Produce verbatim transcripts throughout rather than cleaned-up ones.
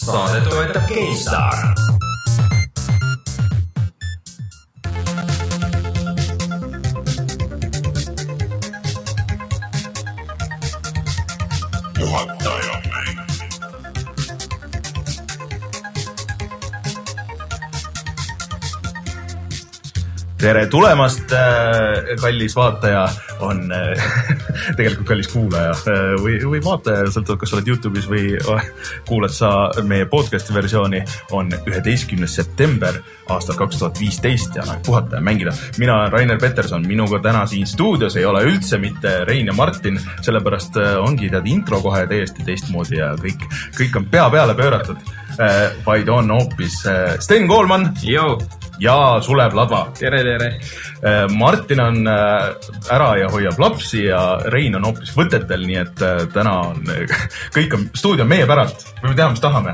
Saadet toetab GameStar. Juhataja mäng. Tere tulemast, kallis vaataja, on tegelikult kallis kuulaja või, või vaataja, sõltub, kas oled YouTube'is või kuulad sa meie podcasti versiooni, on üheteistkümnes september aastal kaks tuhat viisteist ja noh, puhata ja mängida. Mina olen Rainer Peterson, minuga täna siin stuudios ei ole üldse mitte Rein ja Martin, sellepärast ongi tead intro kohe täiesti teistmoodi ja kõik, kõik on pea peale pööratud, vaid on hoopis Sten Koolman. Joo. Ja Sulev Ladva. Tere, tere. Martin on ära ja hoiab lapsi ja Rein on hoopis võtetel, nii et täna on kõik on stuudio meie päralt. Või me teame, mis tahame.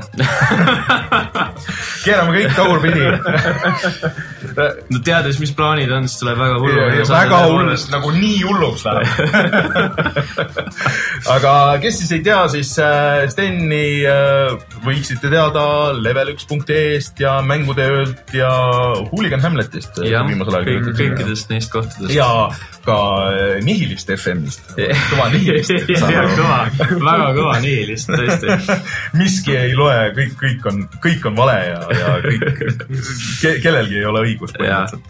Keerame kõik tagurpidi. No teades, mis plaanid on, siis tuleb väga hullu. Väga hullu, nagu nii hulluks läheb. Aga kes siis ei tea, siis Steni võiksite teada level üks punkt ee-st ja mängude öölt ja Hooligan Hamletist viimasel ajal kõik, kõikidest neist kohtadest. Ja ka Nihilist F M-ist. Kõva Nihilist. Ja kõva, väga kõva Nihilist, tõesti. Miski ei loe, kõik, kõik, on, kõik on vale ja, ja kõik, ke, kellelgi ei ole õigus põhimõtteliselt.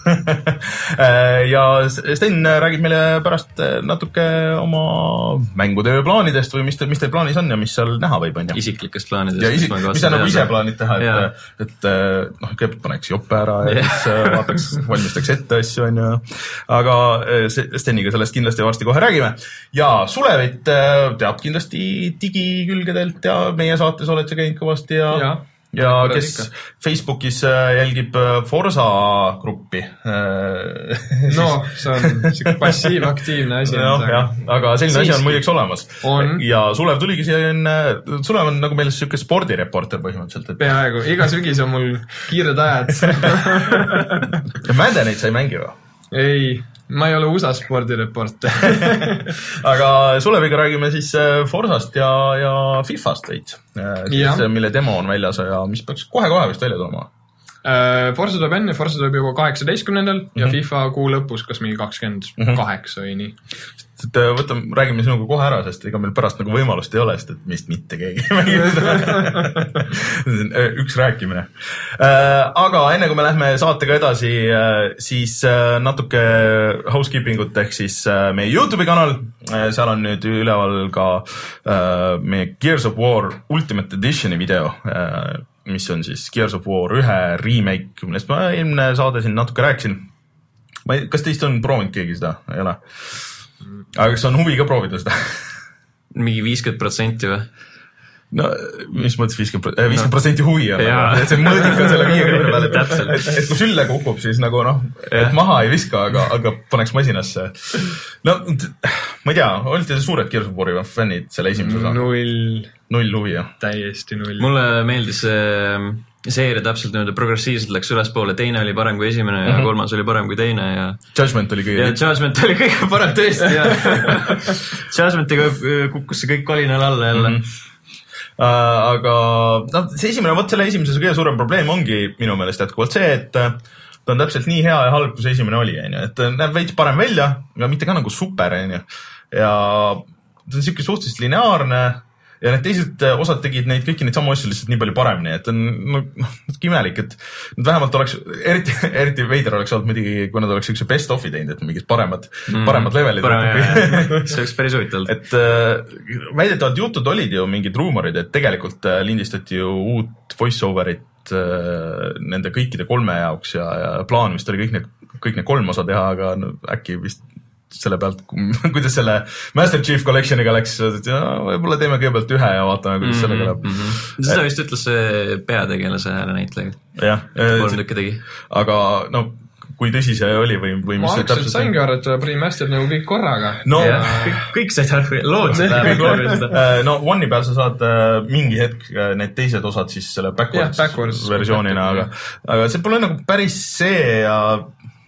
Ja Sten räägib meile pärast natuke oma mängutöö plaanidest või mis, te, mis teil plaanis on ja mis seal näha võib, on ja? Isiklikest plaanidest. Ja isik, mis sa nagu ise plaanid teha, et, et noh, kõigepealt paneks joppe ära ja siis vaataks, valmistaks ette asju, on ju. Aga Steniga sellest kindlasti varsti kohe räägime. Ja Sulevit teab kindlasti digikülgedelt ja meie saates oled sa käinud kõvasti ja... ja. Ja kes ikka. Facebookis jälgib Forza gruppi. No, see on passiivaktiivne asi. No, jah, aga selline asi on muideks olemas. On. Ja Sulev tuligi siia enne, Sulev on nagu meil selline spordireporter põhimõtteliselt. Et... Peaaegu, iga sügis on mul kiired ajad. Maddenit sa ei mängi või? Ei, ma ei ole U S A spordireporter. Aga Suleviga räägime siis Forzast ja, ja Fifast veits, siis, mille demo on väljas ja mis peaks kohe-kohe vist välja tulema. Forza tuleb enne, Forza tuleb juba kaheksateistkümnendal mm-hmm. ja FIFA kuu lõpus, kas mingi kakskümmend kaheksa või nii. Võtame, räägime sinuga kohe ära, sest ega meil pärast nagu võimalust ei ole, sest et meist mitte keegi üks rääkimine. Aga enne kui me lähme saatega edasi, siis natuke housekeepingut ehk siis meie YouTube'i kanal. Seal on nüüd üleval ka meie Gears of War Ultimate Editioni video, mis on siis Gears of War ühe remake, millest ma eelmine saade siin natuke rääkisin. Ma ei, kas teist on proovinud keegi seda? Ei ole. Aga kas on huvi ka proovida seda? Mingi viiskümmend protsenti või? No, mis mõttes viiskümmend protsenti huvi on, see mõõdik on selle viiekümne peale, et, et, et kui sülle kukub, siis nagu noh, et maha ei viska, aga, aga paneks masinasse. No, ma ei tea, olite suured Gears of War'i fännid selle esimese osa? Null. Null huvi, jah? Täiesti null. Mulle meeldis seeria täpselt nüüd progressiivselt läks üles poole, teine oli parem kui esimene ja mm-hmm. kolmas oli parem kui teine ja... Judgment oli kõige... Ja Judgment oli kõige parem tõesti ja Judgmentiga kukkus see kõik kolinal alla jälle. Mm-hmm. Uh, aga no, see esimene, võt selle esimese kõige suurem probleem ongi minu meelest jätkuvalt see, et ta on täpselt nii hea ja halb, kui see esimene oli, et näeb veits parem välja, aga mitte ka nagu super, ja ta on siuke suhteliselt lineaarne ja need teised osad tegid neid kõiki neid samu asju lihtsalt nii palju paremini, et on no, natuke imelik, et vähemalt oleks, eriti, eriti veider oleks olnud muidugi, kui nad oleks üks best of'i teinud, et mingid paremad, mm, paremad levelid. Parem, see oleks päris huvitavalt. Et äh, väidetavalt jutud olid ju mingid ruumorid, et tegelikult äh, lindistati ju uut voice-overit äh, nende kõikide kolme jaoks ja, ja plaan vist oli kõik need, kõik need kolm osa teha, aga no, äkki vist selle pealt, kuidas selle Master Chief Collectioniga läks, et ja, võib-olla teeme kõigepealt ühe ja vaatame, kuidas mm-hmm, sellega läheb. Mm-hmm. Seda vist ütles see peategelase hääle näitleja. Jah. Kolm tükki tegi. Aga no, kui tõsi see oli või, või mis ma algselt saingi aru, et Remastered nagu kõik korraga. No, ja, kõik, kõik said aru, loodsid läheb. No, One'i peal sa saad mingi hetk need teised osad siis selle backwards, yeah, backwards versioonina, aga, aga see pole nagu päris see ja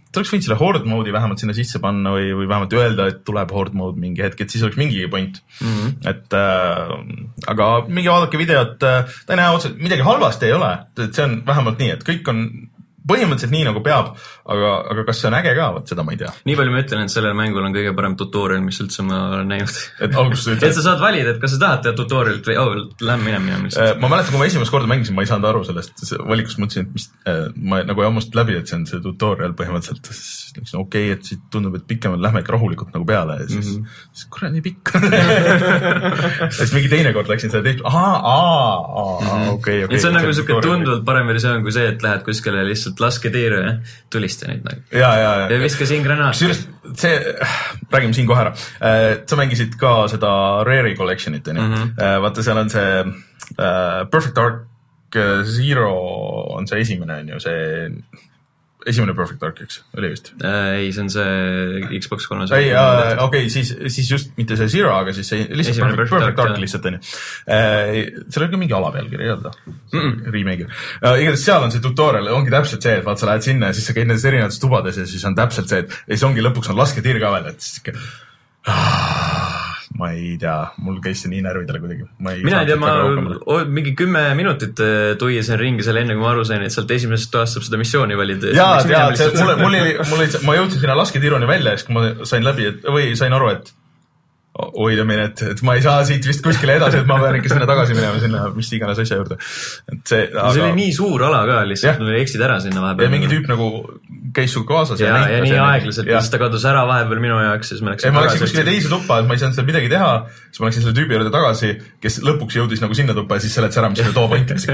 ta oleks võinud selle horde mode'i vähemalt sinna sisse panna või, või vähemalt öelda, et tuleb horde mode mingi hetk, et siis oleks mingi point. Mm-hmm. Et äh, aga mingi vaadake videot, ta ei näe otseselt, midagi halvasti ei ole, et see on vähemalt nii, et kõik on põhimõtteliselt nii nagu peab, aga, aga kas see on äge ka, võt seda ma ei tea. Nii palju ma ütlen, et sellel mängul on kõige parem tutorial, mis üldse ma olen näinud. Et, et sa saad valida, et kas sa tahad teha tutorialt või oh, lähen minema minema lihtsalt. Ma mäletan, kui ma esimest korda mängisin, ma ei saanud aru sellest valikust, mõtlesin, et mis, ma nagu jammust läbi, et see on see tutorial põhimõtteliselt. Siis okei, okay, et siit tundub, et pikemalt lähme ikka rahulikult nagu peale ja siis, mm -hmm. siis kurat nii pikk. siis mingi teine kord läksin seda teist, ahaa, aa, aa, okei, okei. See on nagu siuke tunduvalt parem versioon kui see, et lähed kuskile lihtsalt laske tiiru ja tulista neid nagu. Ja, ja, ja. ja viska siin granaat. Kusjuures see, räägime siin kohe ära. Sa mängisid ka seda Rare'i collection'it, mm -hmm. vaata seal on see uh, Perfect Dark Zero on see esimene, on ju see esimene Perfect Dark, eks? Oli vist? Äh, ei, see on see Xbox kolmesaja. Ei, äh, okei, okay, siis, siis just mitte see Zero, aga siis see lihtsalt esimene Perfect, Perfect Dark, Dark lihtsalt on ju. Äh, seal oli ka mingi alapealkiri, ei öelda? Mm -mm. Remake'i. Äh, igatahes seal on see tutorial, ongi täpselt see, et vaat sa lähed sinna ja siis sa käid nendes erinevates tubades ja siis on täpselt see, et ja siis ongi lõpuks on laske tiir ka veel, et siis ikka ma ei tea, mul käis see nii närvidele kuidagi. Ei mina ei tea, ma mingi kümme minutit tuiasin ringi seal enne, kui ma aru sain, et sealt esimesest toast saab seda missiooni valida. Jaa, jaa, see, mulle, mul oli, mul oli, ma jõudsin sinna lasketiiruni välja, siis kui ma sain läbi, et, või sain aru, et hoida mine, et, et ma ei saa siit vist kuskile edasi, et ma pean ikka sinna tagasi minema, sinna mis iganes asja juurde. Et see, aga... see oli nii suur ala ka lihtsalt, me eksid ära sinna vahepeal. Ja mingi tüüp nagu käis sul kaasas. Ja, ja, ja nii aeglaselt, ja siis ta kadus ära vahepeal minu jaoks, siis ma läksin tagasi. Ma läksin kuskile teise tuppa, et ma ei saanud seal midagi teha, siis ma läksin selle tüübi juurde tagasi, kes lõpuks jõudis nagu sinna tuppa ja siis seletas ära, mis selle too point läks.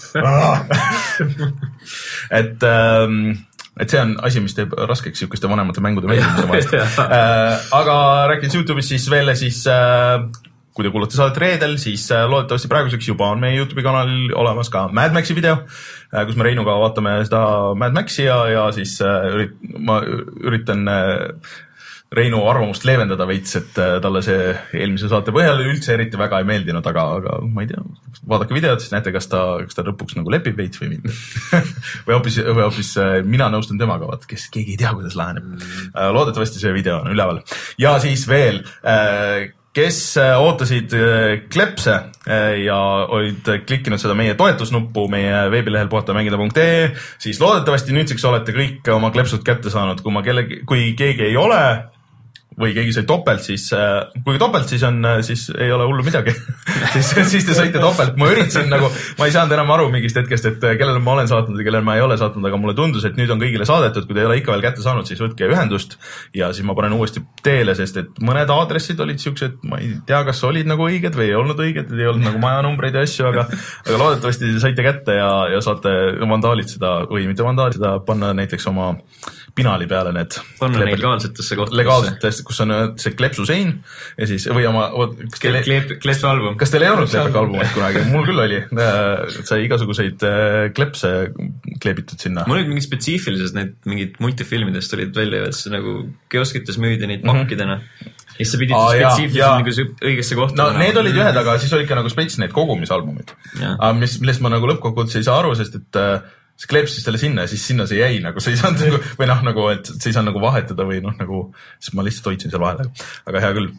et... Ähm, et see on asi, mis teeb raskeks siukeste vanemate mängude mängimise vahest. äh, aga rääkides YouTube'is siis veel, siis äh, kui te kuulate saadet reedel, siis äh, loodetavasti praeguseks juba on meie YouTube'i kanalil olemas ka Mad Maxi video, äh, kus me Reinuga vaatame seda Mad Maxi ja, ja siis äh, ürit, ma üritan äh, Reinu arvamust leevendada veits, et talle see eelmise saate põhjal üldse eriti väga ei meeldinud, aga, aga ma ei tea, vaadake videot, siis näete, kas ta, kas ta lõpuks nagu lepib veits või mitte. või hoopis, või hoopis mina nõustun temaga, vaat, kes keegi ei tea, kuidas läheneb. Loodetavasti see video on üleval. Ja siis veel, kes ootasid klepse ja olid klikkinud seda meie toetusnuppu meie veebilehel puhatamängida punkt ee, siis loodetavasti nüüdseks olete kõik oma klepsud kätte saanud, kui ma kellegi, kui keegi ei ole, või keegi sai topelt, siis kui topelt, siis on, siis ei ole hullu midagi. siis, siis te saite topelt. Ma üritasin nagu, ma ei saanud enam aru mingist hetkest, et kellele ma olen saatnud ja kellele ma ei ole saatnud, aga mulle tundus, et nüüd on kõigile saadetud, kui te ei ole ikka veel kätte saanud, siis võtke ühendust ja siis ma panen uuesti teele, sest et mõned aadressid olid siuksed, ma ei tea, kas olid nagu õiged või ei olnud õiged, ei olnud nagu majanumbreid ja asju, aga, aga loodetavasti saite kätte ja, ja saate vandaalitseda või mitte vandaalitseda, panna näiteks oma pinali peale need. Panna neid legaalsetesse kohtadesse. Legaalsetesse, kus on see klepsusein ja siis, või oma... Kelle, Klep, klepsu album. Kas teil ei olnud klepsu albumit kunagi? Mul küll oli. Sai igasuguseid klepse kleebitud sinna. Mul olid mingid spetsiifilised, need mingid multifilmidest olid välja, et see nagu kioskites müüdi neid pakkidena. Ja siis sa pidid Aa, spetsiifiliselt nagu õigesse kohta. No need olid ühed, aga siis olid ka nagu spets need kogumisalbumid. Mis, millest ma nagu lõppkokkuvõttes ei saa aru, sest et see kleepsis talle sinna ja siis sinna see jäi nagu, see ei saanud nagu, või noh, nagu, et see ei saanud nagu vahetada või noh, nagu, siis ma lihtsalt hoidsin seal vahele, aga hea küll.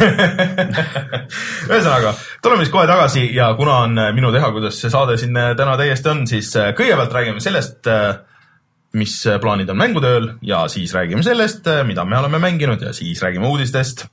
Ühesõnaga, tuleme siis kohe tagasi ja kuna on minu teha, kuidas see saade siin täna täiesti on, siis kõigepealt räägime sellest, mis plaanid on mängutööl ja siis räägime sellest, mida me oleme mänginud ja siis räägime uudistest.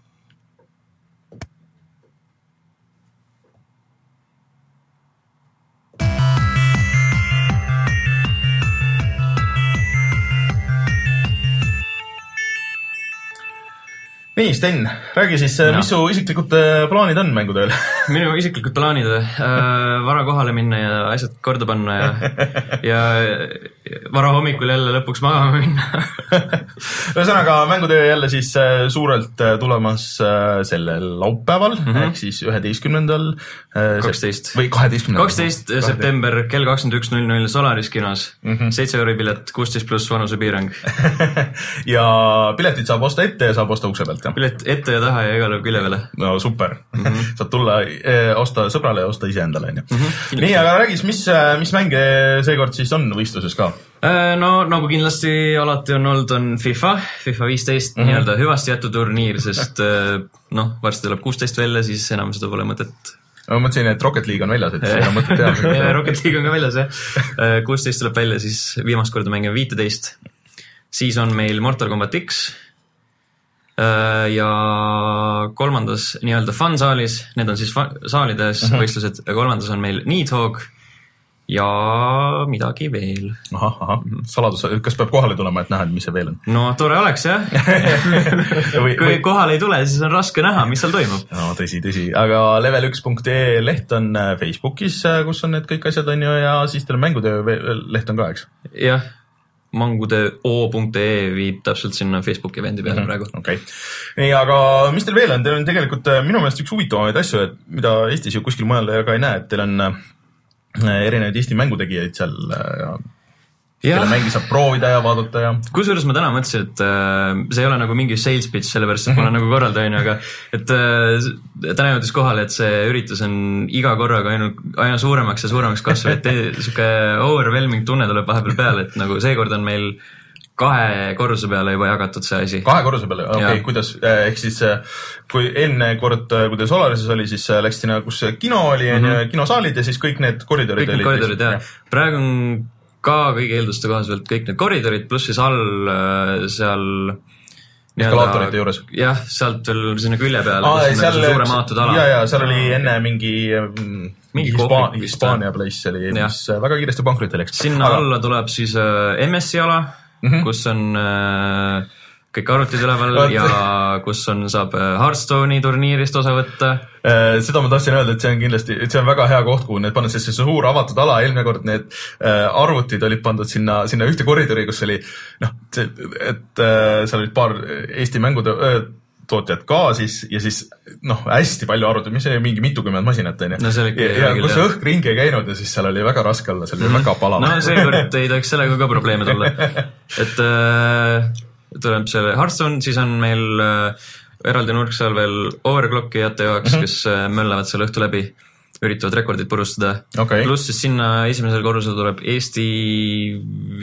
Nii, Sten, räägi siis, no. Mis su isiklikud plaanid on mängutööl? Minu isiklikud plaanid äh, vara kohale minna ja asjad korda panna ja, ja vara hommikul jälle lõpuks magama minna. Ühesõnaga, mängutöö jälle siis suurelt tulemas sellel laupäeval, mm -hmm. ehk siis üheteistkümnendal kaksteist või kaheteistkümnendal kaksteist september kell kakskümmend üks null null Solaris kinos, mm -hmm. seitse euri pilet, kuusteist pluss vanusepiirang. ja piletid saab osta ette ja saab osta ukse pealt. pilet ette ja taha ja igale külje peale. No super mm. -hmm. Saad tulla, osta sõbrale ja osta iseendale. Mm -hmm. Nii, aga räägis, mis, mis mänge seekord siis on võistluses ka? No nagu kindlasti alati on olnud, on FIFA, FIFA viisteist mm -hmm. nii-öelda hüvasti jätu turniir, sest noh, varsti tuleb kuusteist välja, siis enam seda pole mõtet. Ma mõtlesin, et Rocket League on väljas, et seda mõtet teha. Rocket League on ka väljas, jah. kuusteist tuleb välja, siis viimast korda mängime viiteist. Siis on meil Mortal Kombat X ja kolmandas nii-öelda fun-saalis, need on siis saalides uh-huh. võistlused, ja kolmandas on meil Nidhogg ja midagi veel. Aha, aha. Saladus, kas peab kohale tulema, et näha, mis see veel on? No tore oleks, jah. või, Kui või... kohale ei tule, siis on raske näha, mis seal toimub. No tõsi, tõsi. Aga level üks punkt ee leht on Facebookis, kus on need kõik asjad on ju, ja siis teil mängutöö leht on ka, eks? Jah. mangudeo punkt ee viib täpselt sinna Facebooki eventi peale mm -hmm. praegu. Okei. Okay. Nii, aga mis teil veel on? Teil on tegelikult minu meelest üks huvitavamaid asju, et mida Eestis ju kuskil mujal ka ei näe, et teil on erinevaid Eesti mängutegijaid seal ja kelle mängi saab proovida ja vaadata ja... Kusjuures ma täna mõtlesin, et äh, see ei ole nagu mingi sales pitch, sellepärast et ma olen nagu korraldaja, aga et äh, täna jõudis kohale, et see üritus on iga korraga aina, aina suuremaks ja suuremaks kasvu, et siuke overwhelming tunne tuleb vahepeal peale, et nagu seekord on meil kahe korruse peale juba jagatud see asi. Kahe korruse peale? Okei, okay, kuidas, ehk siis kui eelne kord, kui teil Solarises oli, siis läks sinna, kus kino oli, mm -hmm. kinosaalid ja siis kõik need koridorid kõik need koridorid, jah. Praegu on ka kõige eelduste kohaselt kõik need koridorid, pluss siis all seal eskalaatorite juures. Jah, sealt veel sinna külje peale, Aa, kus on suurem maatud ala. Ja, ja, seal oli enne mingi, mingi Hispa- Hispaania place oli, mis ja. väga kiiresti pankrotti läks. Sinna Aga... alla tuleb siis M S-i ala, mm -hmm. kus on äh, kõik arvutid üleval ja kus on, saab Hearthstone'i turniirist osa võtta. Seda ma tahtsin öelda, et see on kindlasti, et see on väga hea koht, kuhu need pannud, sest see suur avatud ala, eelmine kord need arvutid olid pandud sinna, sinna ühte koridori, kus oli, noh, et seal olid paar Eesti mängutootjad ka siis ja siis, noh, hästi palju arvutid, mis oli mingi mitukümmend masinat, on ju. No see oli ikka ja, ja kus õhk ringi ei käinud ja siis seal oli väga raske olla, seal oli mm -hmm. väga palav. No seekord ei tohiks sellega ka probleeme tulla. Et äh, tuleb selle Hearthstone, siis on meil äh, eraldi nurk seal veel overclockijate jaoks, mm -hmm. kes äh, möllavad selle õhtu läbi, üritavad rekordid purustada. Okay. Pluss siis sinna esimesel korrusel tuleb Eesti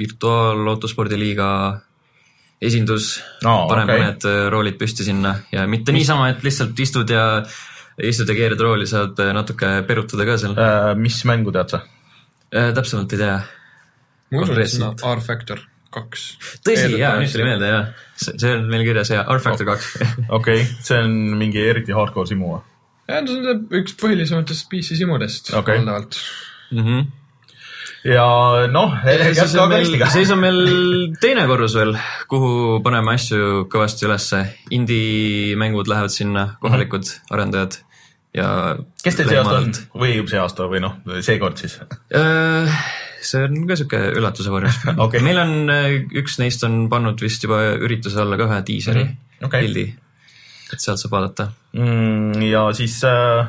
Virtuaalautospordiliiga esindus, oh, paneb okay. mõned roolid püsti sinna ja mitte mis... niisama, et lihtsalt istud ja istud ja keered rooli, saad natuke perutada ka seal. Äh, mis mängu tead sa? Äh, täpsemalt ei tea. Ma usun, et sinna R-Factor kaks. Tõsi, jaa, nüüd tuli meelde, jah. See on meil kirjas, jah, R-Factor kaks. Okei, see on mingi eriti hardcore simu. Ja, see on üks põhilisematest P C simudest. Okay. Mm -hmm. Ja noh, siis on, meil, siis on meil teine korrus veel, kuhu paneme asju kõvasti ülesse. Indie-mängud lähevad sinna, kohalikud mm -hmm. arendajad. Ja kes teil see aasta on? Või see aasta või noh, seekord siis? Uh, see on ka siuke üllatuse vormis. Okay. Meil on, üks neist on pannud vist juba ürituse alla ka ühe diiseri mm -hmm. okay. pildi, et sealt saab vaadata. Mm, ja siis äh,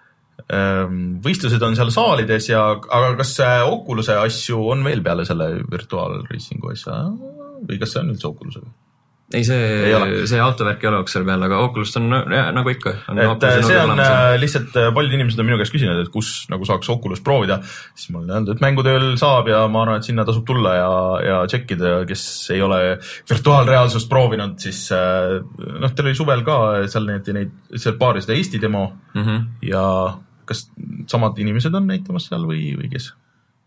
äh, võistlused on seal saalides ja, aga kas Oculus'e asju on veel peale selle virtuaalreisingu asja või kas see on üldse Oculus'ega? Ei, see, see autovärk ei ole Oxer peal, aga Oculus on ja, nagu ikka. On et see on äh, lihtsalt, paljud inimesed on minu käest küsinud, et kus nagu saaks Oculus proovida. Siis ma olen öelnud, et mängutööl saab ja ma arvan, et sinna tasub tulla ja, ja tšekkida, kes ei ole virtuaalreaalsust proovinud, siis äh, noh, teil oli suvel ka seal neid, neid seal paari seda Eesti demo mm -hmm. ja kas samad inimesed on näitamas seal või, või kes?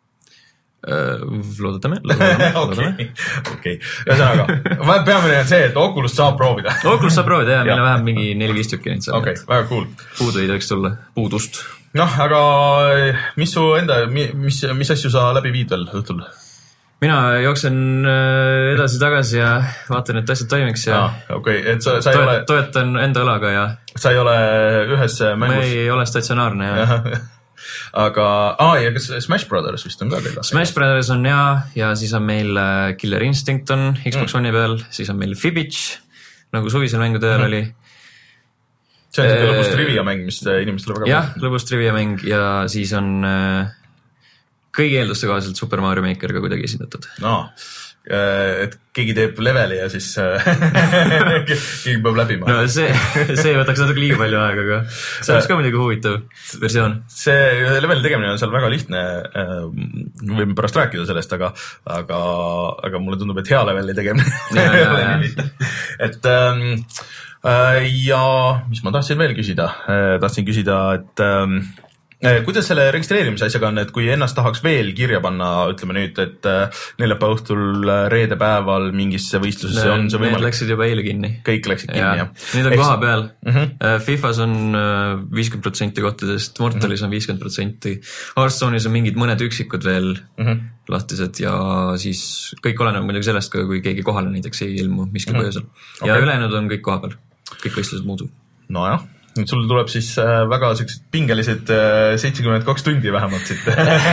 Loodetame, loodetame. Okei, ühesõnaga, peamine on see, et Oculus saab proovida. Oculus saab proovida, jah, meil on vähem mingi neli-viis tükki neid seal. Okei, väga cool. Puudu ei tohiks tulla, puudust. Noh, aga mis su enda, mis, mis asju sa läbi viid veel õhtul? Mina jooksen edasi-tagasi ja vaatan, et asjad toimiks ja ah, okay. et sa, sa ei toet, ole... toetan enda õlaga ja sa ei ole ühes mängus? Ma ei ole statsionaarne ja aga, aa ja kas Smash Brothers vist on ka teil? Smash Brothers on ja, ja siis on meil Killer Instinct on Xbox mm. One'i peal, siis on meil Fibbage, nagu suvisel mängude ajal mm. oli. See on siuke lõbus trivia mäng, mis inimestele väga jah, lõbus trivia mäng ja siis on äh, kõigi eelduste kohaselt Super Mario Maker ka kuidagi esindatud. No. et keegi teeb leveli ja siis keegi peab läbima. No see, see võtaks natuke liiga palju aega, aga see oleks ka muidugi huvitav versioon. See leveli tegemine on seal väga lihtne, võime pärast rääkida sellest, aga, aga, aga mulle tundub, et hea leveli tegemine. et ja mis ma tahtsin veel küsida? Tahtsin küsida, et kuidas selle registreerimise asjaga on, et kui ennast tahaks veel kirja panna, ütleme nüüd, et neljapäeva õhtul reede päeval mingisse võistlusesse ne, on see võimalik? Need läksid juba eile kinni. Kõik läksid kinni, jah. Nüüd on Eks... koha peal. Uh-huh. FIFAs on viiskümmend protsenti kohtadest, Mortalis on viiskümmend protsenti, Hearthstone'is on mingid mõned üksikud veel uh-huh. lahtised ja siis kõik oleneb muidugi sellest, kui keegi kohale näiteks ei ilmu miski uh-huh. põhjusel. Ja okay. ülejäänud on kõik koha peal. Kõik võistlused muudu. No jah. Nüüd sul tuleb siis väga sellised pingelised seitsekümmend kaks tundi vähemalt siit.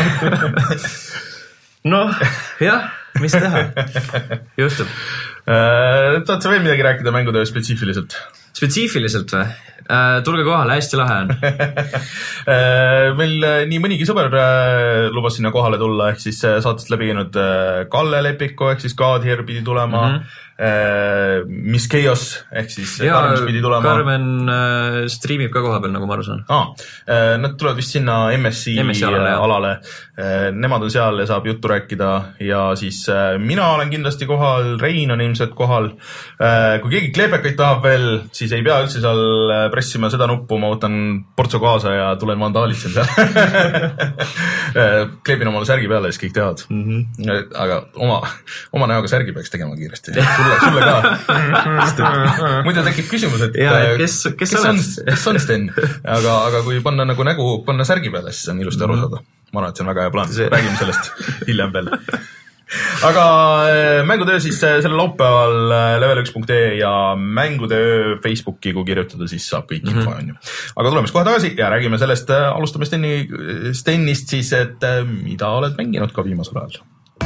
noh, jah, mis teha? Juhtub. Tahad sa veel midagi rääkida mängutöö spetsiifiliselt? Spetsiifiliselt või? Tulge kohale, hästi lahe on. Meil nii mõnigi sõber lubas sinna kohale tulla, ehk siis saatest läbi käinud Kalle Lepiko, ehk siis God Here pidi tulema. Mm-hmm. Miss Chaos ehk siis ja, Karmen pidi tulema. Karmen äh, streamib ka koha peal, nagu ma aru saan. Ah, äh, nad tulevad vist sinna M S C, M S C alale, alale. Äh, nemad on seal ja saab juttu rääkida ja siis äh, mina olen kindlasti kohal, Rein on ilmselt kohal. Äh, kui keegi kleepekaid tahab veel, siis ei pea üldse seal pressima seda nuppu, ma võtan portsu kaasa ja tulen vandaalitsen seal. Kleepin omale särgi peale, siis kõik teavad. Mm-hmm. Aga oma, oma näoga särgi peaks tegema kiiresti. Sulle, sulle ka. Muidu tekib küsimus, et ja, kes, kes, kes, on, kes on Sten, aga, aga kui panna nagu nägu, panna särgi peale, siis on ilusti aru saada. Ma arvan, et see on väga hea plaan. Räägime sellest hiljem veel. Aga mängutöö siis selle laupäeval level üks punkt ee ja mängutöö Facebooki, kui kirjutada, siis saab kõik info mm-hmm. on ju. Aga tuleme kohe tagasi ja räägime sellest, alustame Steni, Stenist siis, et mida oled mänginud ka viimasel ajal?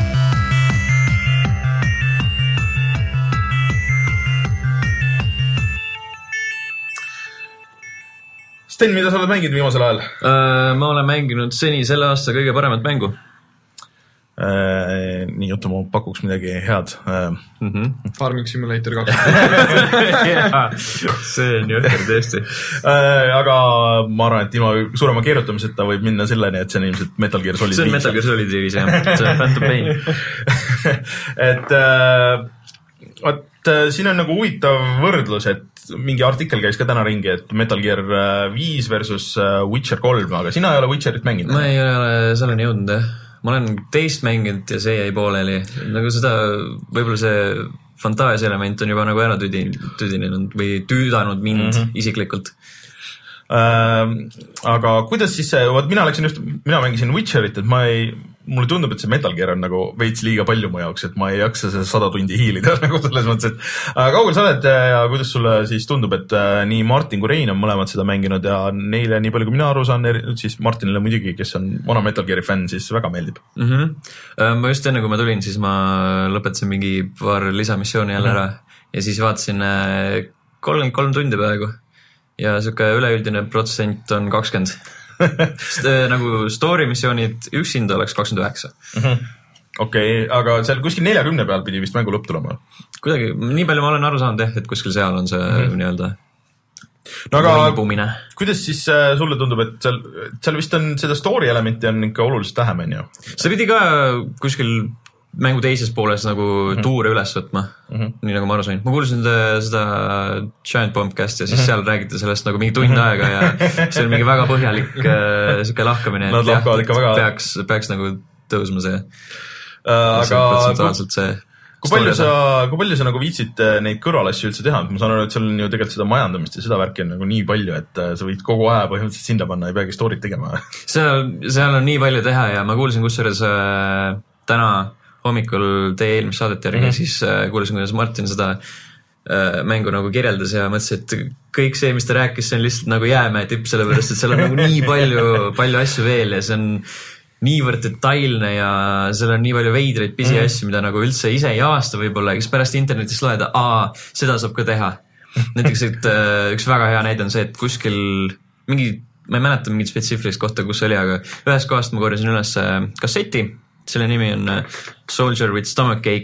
Sten, mida sa oled mänginud viimasel ajal? Uh, ma olen mänginud seni selle aasta kõige paremat mängu. Uh, nii, oota, ma pakuks midagi head. Uh. Mm-hmm. Farming Simulator kaks. Jaa, see on jõhker tõesti. Uh, aga ma arvan, et ilma suurema keerutamiseta võib minna selleni, et see on ilmselt Metal Gear Solid viis. See on Metal Gear Solid viis, jah. See on Phantom Pain. et uh, et siin on nagu huvitav võrdlus, et mingi artikkel käis ka täna ringi, et Metal Gear viis versus Witcher kolm, aga sina ei ole Witcherit mänginud? Ma ei ole selleni jõudnud, jah. Ma olen teist mänginud ja see jäi pooleli. Nagu seda, võib-olla see fantaasia element on juba nagu ära tüdinenud või tüüdanud mind mm-hmm. isiklikult. Äh, aga kuidas siis see, vaat mina läksin just, mina mängisin Witcherit, et ma ei, mulle tundub, et see Metal Gear on nagu veits liiga palju mu jaoks, et ma ei jaksa see sada tundi hiilida nagu selles mõttes, et kaugel sa oled ja kuidas sulle siis tundub, et nii Martin kui Rein on mõlemad seda mänginud ja neile nii palju kui mina aru saan, siis Martinile muidugi, kes on vana Metal Geari fänn, siis väga meeldib. Mm-hmm. Ma just enne, kui ma tulin, siis ma lõpetasin mingi paar lisamissiooni jälle ära mm-hmm. ja siis vaatasin kolmkümmend kolm tundi praegu ja siuke üleüldine protsent on kakskümmend. Nagu story missioonid üksinda oleks kakskümmend üheksa. Mm-hmm. Okei, okay, aga seal kuskil neljakümne peal pidi vist mängu lõpp tulema? Kuidagi, nii palju ma olen aru saanud, jah, et kuskil seal on see mm-hmm. nii-öelda no aga vaibumine. Kuidas siis äh, sulle tundub, et seal, seal vist on seda story elementi on ikka oluliselt vähem, on ju? See pidi ka kuskil mängu teises pooles nagu mm-hmm. tuure üles võtma, mm-hmm. nii nagu ma aru sain. Ma kuulsin seda, seda Giant Bombcast ja siis mm-hmm. seal räägiti sellest nagu mingi tund aega ja see on mingi väga põhjalik äh, siuke lahkamine, et jah, väga... peaks, peaks nagu tõusma see. Uh, aga protsentuaalselt see kui palju sa, kui palju sa nagu viitsid neid kõrvalasju üldse teha? Ma saan aru, et seal on ju tegelikult seda majandamist ja seda värki on nagu nii palju, et sa võid kogu aja põhimõtteliselt sinna panna, ei peagi story't tegema. seal, seal on nii palju teha ja ma kuulsin kusjuures äh, täna hommikul teie eelmist saadet järgi mm-hmm. siis äh, kuulasin, kuidas Martin seda äh, mängu nagu kirjeldas ja mõtlesin, et kõik see, mis ta rääkis, see on lihtsalt nagu jäämäe tipp, sellepärast, et seal on nagu nii palju, palju asju veel ja see on niivõrd detailne ja seal on nii palju veidreid pisi mm-hmm. asju, mida nagu üldse ise ei avasta võib-olla, kes pärast internetist loeda, aa, seda saab ka teha. Näiteks, et äh, üks väga hea näide on see, et kuskil mingi, ma ei mäleta mingit spetsiifilist kohta, kus oli, aga ühest kohast ma korjasin üles äh, kasseti. Selle nimi on Soldier with Stomachache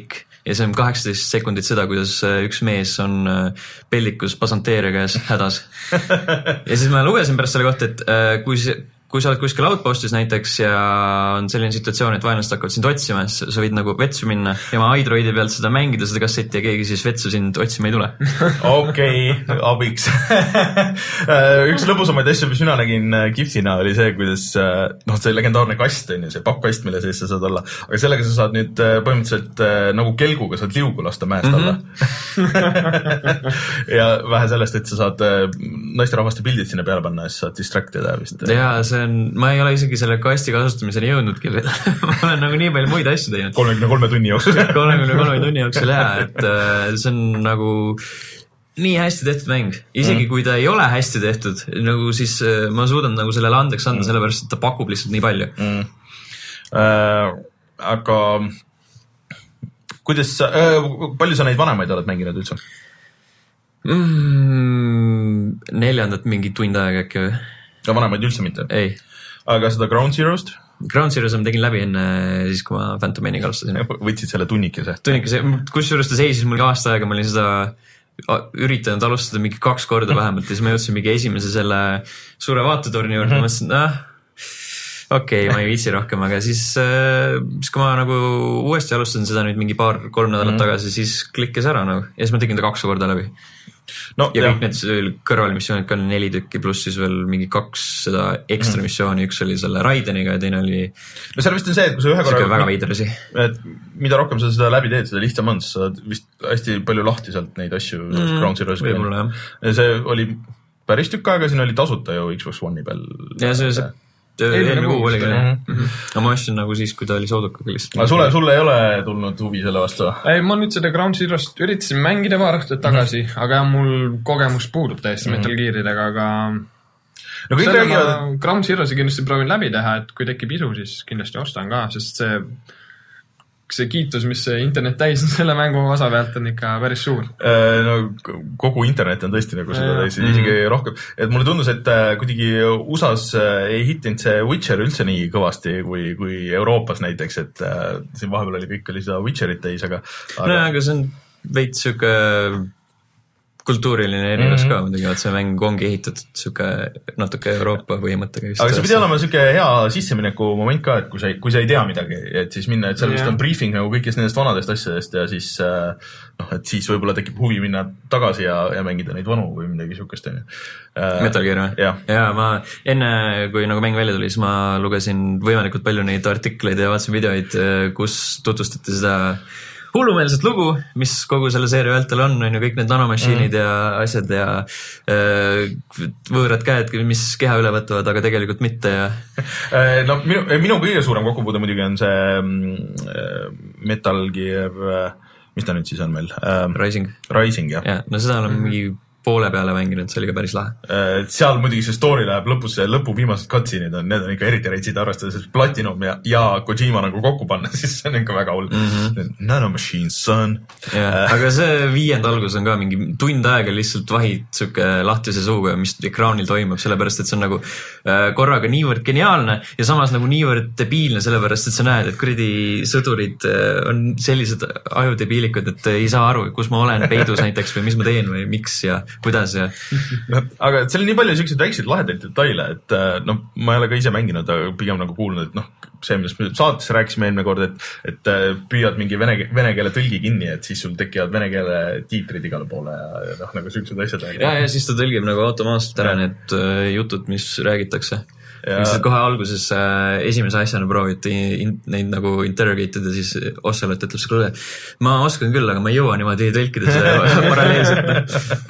ja see on kaheksateist sekundit seda, kuidas üks mees on peldikus pasanteeria käes hädas. Ja siis ma lugesin pärast selle kohta, et kui see kui sa oled kuskil outpostis näiteks ja on selline situatsioon, et vaenlased hakkavad sind otsima, siis sa võid nagu vetsu minna ja ma iDroidi pealt seda mängida, seda kasseti ja keegi siis vetsu sind otsima ei tule. Okei, abiks. Üks lõbusamaid asju, mis mina nägin GIF-ina oli see, kuidas noh, see legendaarne kast on ju, see pappkast, mille sees sa saad olla, aga sellega sa saad nüüd põhimõtteliselt nagu kelguga saad liugu lasta mäest alla. Mm-hmm. Ja vähe sellest, et sa saad naisterahvaste pildid sinna peale panna ja siis saad distraktida vist. Jaa, see on, ma ei ole isegi selle kasti kasutamiseni jõudnudki. Ma olen nagu nii palju muid asju teinud. kolmekümne kolme tunni jooksul. kolmekümne kolme tunni jooksul, jah, et see on nagu nii hästi tehtud mäng. Isegi mm. kui ta ei ole hästi tehtud, nagu siis ma suudan nagu sellele andeks anda, mm. sellepärast, et ta pakub lihtsalt nii palju. Mm. Äh, aga kuidas sa, äh, palju sa neid vanemaid oled mänginud üldse? Mm, neljandat mingi tund aega äkki või? Ja vanemaid üldse mitte? Ei. Aga seda Ground Zero'st? Ground Zero's ma tegin läbi enne siis, kui ma Phantom Maniga alustasin. Võtsid selle tunnikese? Tunnikese, kus juures ta seisis mul aasta aega, ma olin seda üritanud alustada mingi kaks korda vähemalt ja siis ma jõudsin mingi esimese selle suure vaatetorni juurde, ma mõtlesin, ah, okei okay,, ma ei viitsi rohkem, aga siis, siis kui ma nagu uuesti alustasin seda nüüd mingi paar, kolm nädalat mm-hmm. tagasi, siis klikkis ära nagu ja siis ma tegin ta kaks korda läbi. No, ja kõik need kõrvalmissioonid ka oli neli tükki, pluss siis veel mingi kaks seda ekstra missiooni, üks oli selle Raideniga ja teine oli no seal vist on see, et kui sa ühe korra väga veidrasi. Et mida rohkem sa seda läbi teed, seda lihtsam on, sa saad vist hästi palju lahti sealt neid asju mm, Ground Zero's võib-olla, ja see oli päris tükk aega, siin oli tasuta ju Xbox One'i peal ja see, see eelmine kuu oli küll. No ma ostsin nagu siis, kui ta oli soodukaga lihtsalt. Aga sulle, sulle ei ole tulnud huvi selle vastu? Ei, ma nüüd seda Ground Zero'st üritasin mängida paar õhtut tagasi, mm-hmm. aga mul kogemus puudub täiesti mm-hmm. Metal Gearidega, aga no kõik räägivad... Ground Zero'si kindlasti proovin läbi teha, et kui tekib isu, siis kindlasti ostan ka, sest see see kiitus, mis see internet täis on selle mängu osa pealt on ikka päris suur. No kogu internet on tõesti nagu seda täis, isegi rohkem. Et mulle tundus, et kuidagi U S A-s ei hittinud see Witcher üldse nii kõvasti kui, kui Euroopas näiteks, et siin vahepeal oli kõik oli seda Witcherit täis, aga... aga... No aga see on veits siuke kultuuriline erinevus mm-hmm. ka muidugi, et see mäng ongi ehitatud siuke natuke Euroopa põhimõttega. Aga see pidi olema siuke hea sissemineku moment ka, et kui sa, kui sa ei tea midagi, et siis minna, et seal vist on briefing nagu kõikist nendest vanadest asjadest ja siis noh, et siis võib-olla tekib huvi minna tagasi ja, ja mängida neid vanu või midagi siukest. Metal Gear või? Ja. ja ma enne, kui nagu mäng välja tuli, siis ma lugesin võimalikult palju neid artikleid ja vaatasin videoid, kus tutvustati seda hullumeelset lugu, mis kogu selle seeria vältel on, on ju kõik need nanomašiinid mm. ja asjad ja äh, võõrad käed, mis keha üle võtavad, aga tegelikult mitte ja... no minu, minu kõige suurem kokkupuude muidugi on see äh, Metal Gear, mis ta nüüd siis on meil? Äh, Rising. Rising, jah. Ja, no seda on mm-hmm. mingi poole peale mänginud, see oli ka päris lahe. Seal muidugi see story läheb lõpus, lõpu viimased cutscene'id on, need on ikka eriti reitsid arvestades, Platinum ja, ja Kojima nagu kokku panna, siis see on ikka väga hull. Mm-hmm. Nanomachine, son. Yeah, aga see viiend algus on ka mingi tund aega lihtsalt vahid suke lahtise suuga, mis ekraanil toimub, sellepärast, et see on nagu korraga niivõrd geniaalne ja samas nagu niivõrd debiilne, sellepärast, et sa näed, et kuradi sõdurid on sellised ajudebiilikud, et ei saa aru, kus ma olen peidus näiteks või mis ma teen või miks ja kuidas ja... aga seal on nii palju selliseid väikseid lahedaid detaile, et noh, ma ei ole ka ise mänginud, aga pigem nagu kuulnud, et noh, see, millest me saates rääkisime eelmine kord, et, et püüad mingi vene, vene keele tõlgi kinni, et siis sul tekivad vene keele tiitrid igale poole ja noh, nagu sellised asjad. Ja, ja siis ta tõlgib nagu automaatselt ära ja. Need jutud, mis räägitakse. Ja... kohe alguses äh, esimese asjana prooviti in, neid nagu interrogate ida, siis Ocelot ütleb sulle, ma oskan küll, aga ma ei jõua niimoodi tõlkida seda paralleelselt.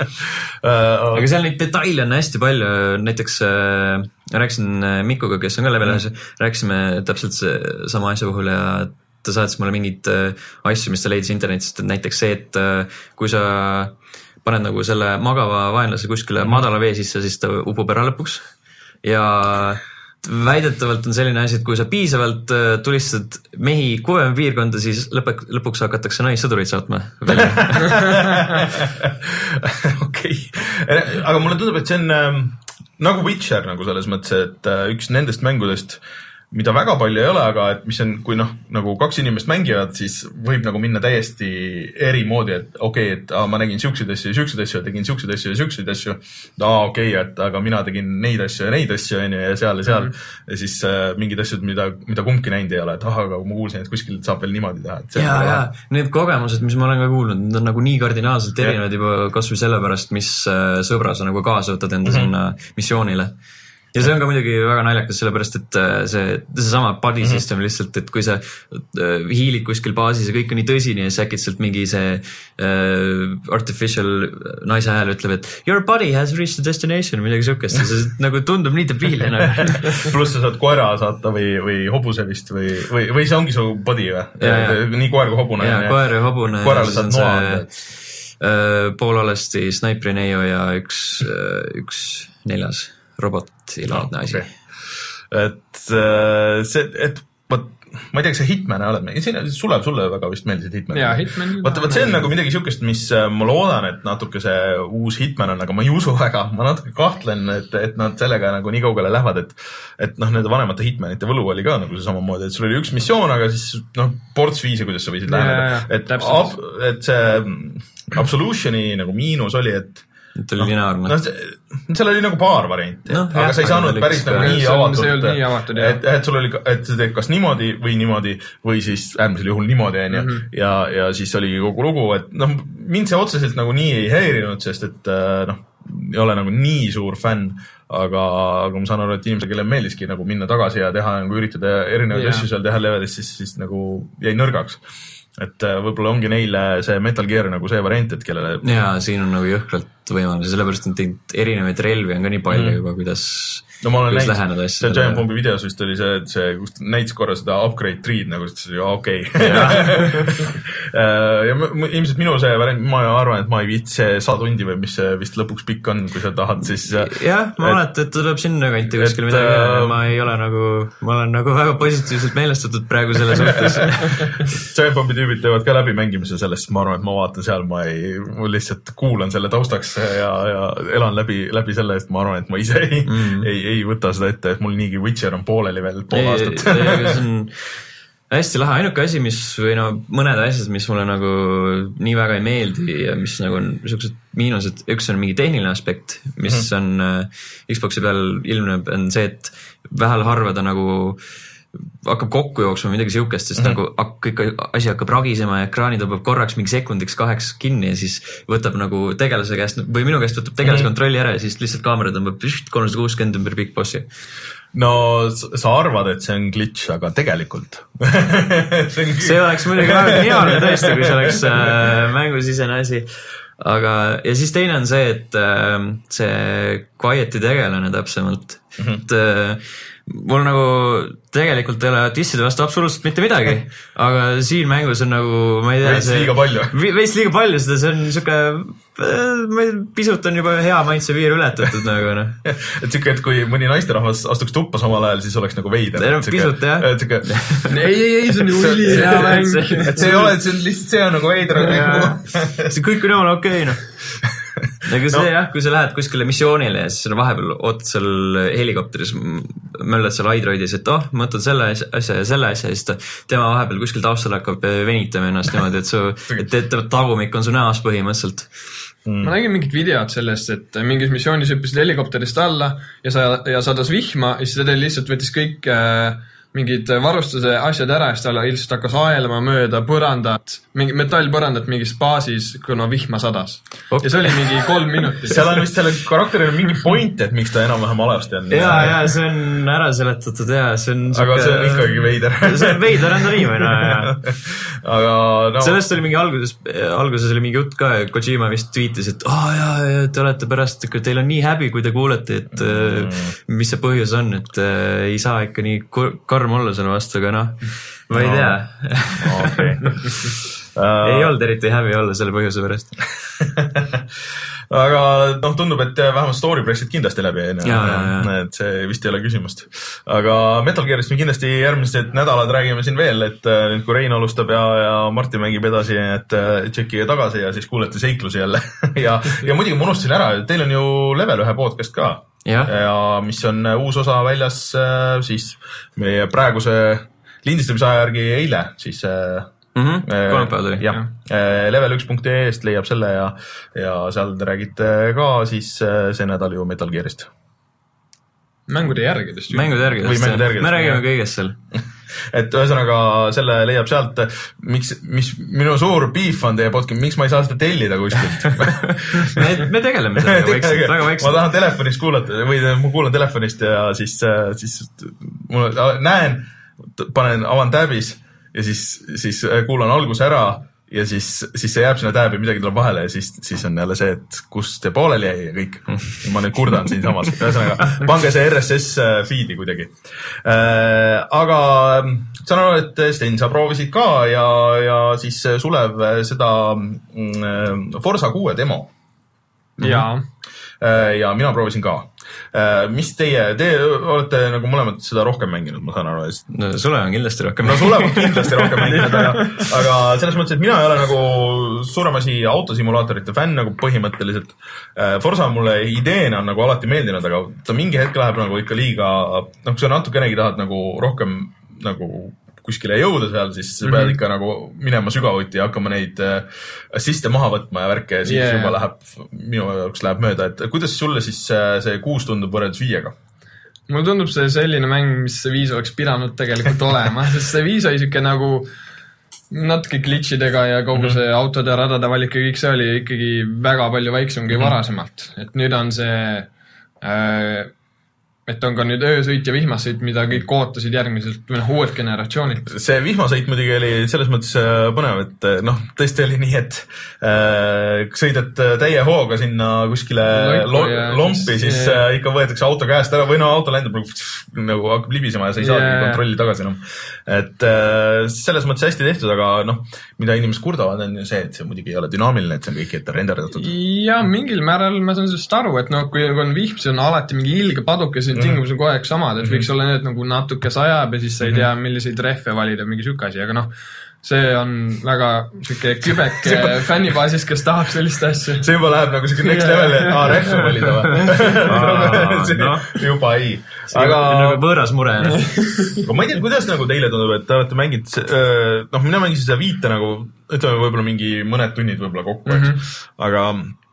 Aga seal neid detaile on hästi palju, näiteks äh, rääkisin Mikuga, kes on ka level ühes, rääkisime täpselt sama asja puhul ja ta saatis mulle mingid äh, asju, mis ta leidis internetist, et näiteks see, et äh, kui sa paned nagu selle magava vaenlase kuskile madala vee sisse, siis ta upub ära lõpuks. Ja väidetavalt on selline asi, et kui sa piisavalt tulistad mehi kuuema piirkonda, siis lõpek, lõpuks hakatakse naissõdureid saatma. Okei. Aga mulle tundub, et see on ähm, nagu Witcher nagu selles mõttes, et äh, üks nendest mängudest, mida väga palju ei ole, aga et mis on, kui noh, nagu kaks inimest mängivad, siis võib nagu minna täiesti eri moodi, et okei okay,, et aa, ma nägin siukseid asju ja siukseid asju ja tegin siukseid asju ja siukseid asju. Aa, okei okay,, et aga mina tegin neid asju ja neid asju ja seal ja seal. Mm-hmm. Ja siis äh, mingid asjad, mida, mida kumbki näinud ei ole, et ah, aga ma kuulsin, et kuskil saab veel niimoodi teha. Et ja, ja, need kogemused, mis ma olen ka kuulnud, need on nagu nii kardinaalselt erinevad juba kasvõi sellepärast, mis äh, sõbra sa nagu kaasa võtad enda mm-hmm. sinna missioonile. Ja see on ka muidugi väga naljakas, sellepärast, et see, see sama body mm-hmm. system lihtsalt, et kui sa hiilid kuskil baasis ja kõik on nii tõsine ja siis äkitselt mingi see uh, artificial naise hääl ütleb, et your body has reached the destination, midagi siukest. See nagu tundub nii debiilne. Nagu. Pluss sa saad koera saata või, või hobuse vist või, või, või see ongi su body või? Ja, ja. Nii koer kui hobune. Ja, koer ja hobune. Koerale saad noa anda. Uh, poololesti Sniper Neo ja üks, uh, üks neljas. Robotilaadne asi. Okay. Et see, et võt, ma ei tea, kas see Hitman oled, sulle, sulle väga vist meeldisid Hitman. Jaa, Hitman. Võt, võt see on nagu midagi siukest, mis ma loodan, et natuke see uus Hitman on, aga ma ei usu väga, ma natuke kahtlen, et, et nad sellega nagu nii kaugele lähevad, et, et noh, nende vanemate Hitmanite võlu oli ka nagu see samamoodi, et sul oli üks missioon, aga siis noh, ports viisi, kuidas sa võisid läheneda. Et, ab, et see Absolutioni nagu miinus oli, et et oli lineaarne. No, seal oli nagu paar varianti, no, aga jah, sa ei saanud päris nagu nii avatud, nii avatud et, et sul oli, et sa teed kas niimoodi või niimoodi või siis äärmisel juhul niimoodi on mm -hmm. ja, ja siis oligi kogu lugu, et noh, mind see otseselt nagu nii ei häirinud, sest et noh, ei ole nagu nii suur fänn, aga, aga ma saan aru, et inimesed, kelle meeldiski nagu minna tagasi ja teha, nagu üritada erinevaid asju seal teha levelis, siis, siis nagu jäi nõrgaks. Et võib-olla ongi neile see Metal Gear nagu see variant, et kellele... Jaa, siin on nagu jõhkralt võimalus, sellepärast on teinud erinevaid relvi on ka nii palju mm. juba, kuidas, no, kuidas läheneda asjadele. See Giant Bombi videos vist oli see, et see, kus näitis korra seda upgrade tree'd, nagu see oli okei. Ja ilmselt minu see variant, ma arvan, et ma ei viit see sada tundi või mis see vist lõpuks pikk on, kui sa tahad, siis... Jah, ma olen, et tuleb sinna kanti kuskil midagi ja ma ei ole nagu, ma olen nagu väga positiivselt meelestatud praegu selle suhtes. Giant Bombi tüübid teevad ka läbi mängimise sellest, ma arvan, et ma vaatan seal, ma ei, ma lihtsalt kuulan selle taustaks ja, ja elan läbi, läbi selle eest, ma arvan, et ma ise ei, mm. ei, ei võta seda ette, et mul niigi Witcher on pooleli veel pool aastat. See on hästi lahe, ainuke asi, mis või no mõned asjad, mis mulle nagu nii väga ei meeldi ja mis nagu on niisugused miinused, üks on mingi tehniline aspekt, mis mm-hmm. on Xboxi peal ilmneb, on see, et vähel harva ta nagu hakkab kokku jooksma midagi siukest, sest mm-hmm. nagu kõik asi hakkab ragisema ja ekraani tõmbab korraks mingi sekundiks kaheks kinni ja siis võtab nagu tegelase käest või minu käest võtab tegelase mm-hmm. kontrolli ära ja siis lihtsalt kaamera tõmbab kolmsada kuuskümmend ümber Big Bossi. No sa arvad, et see on glitch, aga tegelikult see, see oleks muidugi väga geniaalne tõesti, kui see oleks äh, mängusisene asi. Aga, ja siis teine on see, et äh, see Quieti tegelane täpsemalt, mm-hmm. et äh, mul nagu tegelikult ei ole disside vastu absoluutselt mitte midagi, aga siin mängus on nagu, ma ei tea, veits liiga palju. Veits liiga palju seda, see on niisugune, pisut on juba hea maitse piir ületatud nagu, noh. Et siuke, et kui mõni naisterahvas astuks tuppa samal ajal, siis oleks nagu veider. Pisut, jah. Siuke... ei, ei, ei, see on ju üli hea mäng. Et see ei ole, et see on lihtsalt, see on nagu veider. See kõik on jumala okei, noh. Aga see no. jah, kui sa lähed kuskile missioonile ja siis vahepeal ootad seal helikopteris, möllad seal iDroidis, et oh, ma võtan selle asja ja selle asja ja siis ta, tema vahepeal kuskil taustal hakkab venitama ennast niimoodi, et su et, et tagumik on su näos põhimõtteliselt. Mm. Ma nägin mingit videot sellest, et mingis missioonis hüppisid helikopterist alla ja, sa, ja sadas vihma ja siis ta lihtsalt võttis kõik äh, mingid varustuse asjad ära ja siis ta lihtsalt hakkas aelama mööda põrandat, mingi metallpõrandat mingis baasis, kuna vihma sadas. Okay. Ja see oli mingi kolm minutit. Seal on vist selle karakteril mingi point, et miks ta enam-vähem alasti on. Jaa, jaa, see on ära seletatud, jaa, see on... Aga see on ikkagi veider. See on veider, on ta nii või no, jaa. Aga no... Sellest oli mingi alguses, alguses oli mingi jutt ka, Kojima vist tweetis, et oh, jaa, jaa, te olete pärast, teil on nii häbi, kui te kuulete, et mm. mis see põhjus on, et äh, ei saa ikka nii karm olla selle vastu, aga noh, ma ei no. tea. Okay. Uh, ei olnud eriti häbi olla selle põhjuse pärast. aga noh, tundub, et vähemalt story pressid kindlasti läbi, ja, ja, ja. et see vist ei ole küsimust. Aga Metal Gearist me kindlasti järgmised nädalad räägime siin veel, et nüüd kui Rein alustab ja, ja Martin mängib edasi, et tšekkige tagasi ja siis kuulete seiklusi jälle. ja, ja muidugi ma unustasin ära, teil on ju Level ühe podcast ka. Ja. ja mis on uus osa väljas siis meie praeguse lindistamise aja järgi eile, siis Mm-hmm. kolmapäeval oli. jah, level üks punkt ee-st leiab selle ja, ja seal te räägite ka siis see nädal ju Metal Gearist. Mängude järgedest. Mängude järgedest, järgedest me räägime kõigest seal. et ühesõnaga selle leiab sealt, miks, mis minu suur beef on teie podcast, miks ma ei saa seda tellida kuskilt? me, me tegeleme seda vaikselt, väga vaikselt. Ma tahan telefonist kuulata või ma kuulan telefonist ja siis, siis mul, näen, panen, avan tabis ja siis, siis kuulan alguse ära ja siis, siis see jääb sinna tääbi, midagi tuleb vahele ja siis, siis on jälle see, et kus te pooleli jäi ja kõik. Ma nüüd kurdan siin samas. Ühesõnaga, pange see R S S feed'i kuidagi. Äh, aga saan aru, et Sten, sa proovisid ka ja, ja siis Sulev seda Forza kuue demo. Jaa. Ja mina proovisin ka. Mis teie, te olete nagu mõlemad seda rohkem mänginud, ma saan aru. No, Sulev on kindlasti rohkem mänginud. No Sulev on kindlasti rohkem mänginud, aga, aga selles mõttes, et mina ei ole nagu suurem asi autosimulaatorite fänn nagu põhimõtteliselt. Forza mulle ideena on nagu alati meeldinud, aga ta mingi hetk läheb nagu ikka liiga, noh, kui sa natukenegi tahad nagu rohkem nagu kuskile jõuda seal, siis mm-hmm. pead ikka nagu minema sügavuti ja hakkama neid assiste maha võtma ja värke ja siis yeah. juba läheb, minu jaoks läheb mööda, et kuidas sulle siis see kuus tundub võrreldes viiega? Mulle tundub see selline mäng, mis see viis oleks pidanud tegelikult olema, sest see viis oli siuke nagu natuke glitchidega ja kogu see mm-hmm. autode ja radade valik ja kõik see oli ikkagi väga palju väiksem kui mm-hmm. varasemalt, et nüüd on see äh, et on ka nüüd öösõit ja vihmasõit, mida kõik ootasid järgmiselt või noh, uued generatsioonid. See vihmasõit muidugi oli selles mõttes põnev, et noh, tõesti oli nii, et äh, sõidad täie hooga sinna kuskile lo lompi, siis yeah. ikka võetakse auto käest ära või no auto lendab nagu hakkab libisema ja sa ei yeah. saagi kontrolli tagasi enam. Et äh, selles mõttes hästi tehtud, aga noh, mida inimesed kurdavad on ju see, et see muidugi ei ole dünaamiline, et see on kõik ette renderdatud. Ja mingil määral ma saan sellest aru, et noh, kui on vihm, see on alati mingi ilge paduke, see tingimus on kogu aeg samad, et võiks olla need nagu natuke sajab ja siis sa ei tea, milliseid rehve valida mingi sükasi, aga noh, see on väga siuke kübek fännibaasis, kes tahab sellist asja. See juba läheb nagu siuke next level, et aa, rehve valida või? No. Juba ei. Aga nagu võõras mure. Aga ma ei tea, kuidas nagu teile tundub, et te olete mänginud, noh, mina mängisin seda viite nagu, ütleme võib-olla mingi mõned tunnid võib-olla kokku, mm -hmm. aga,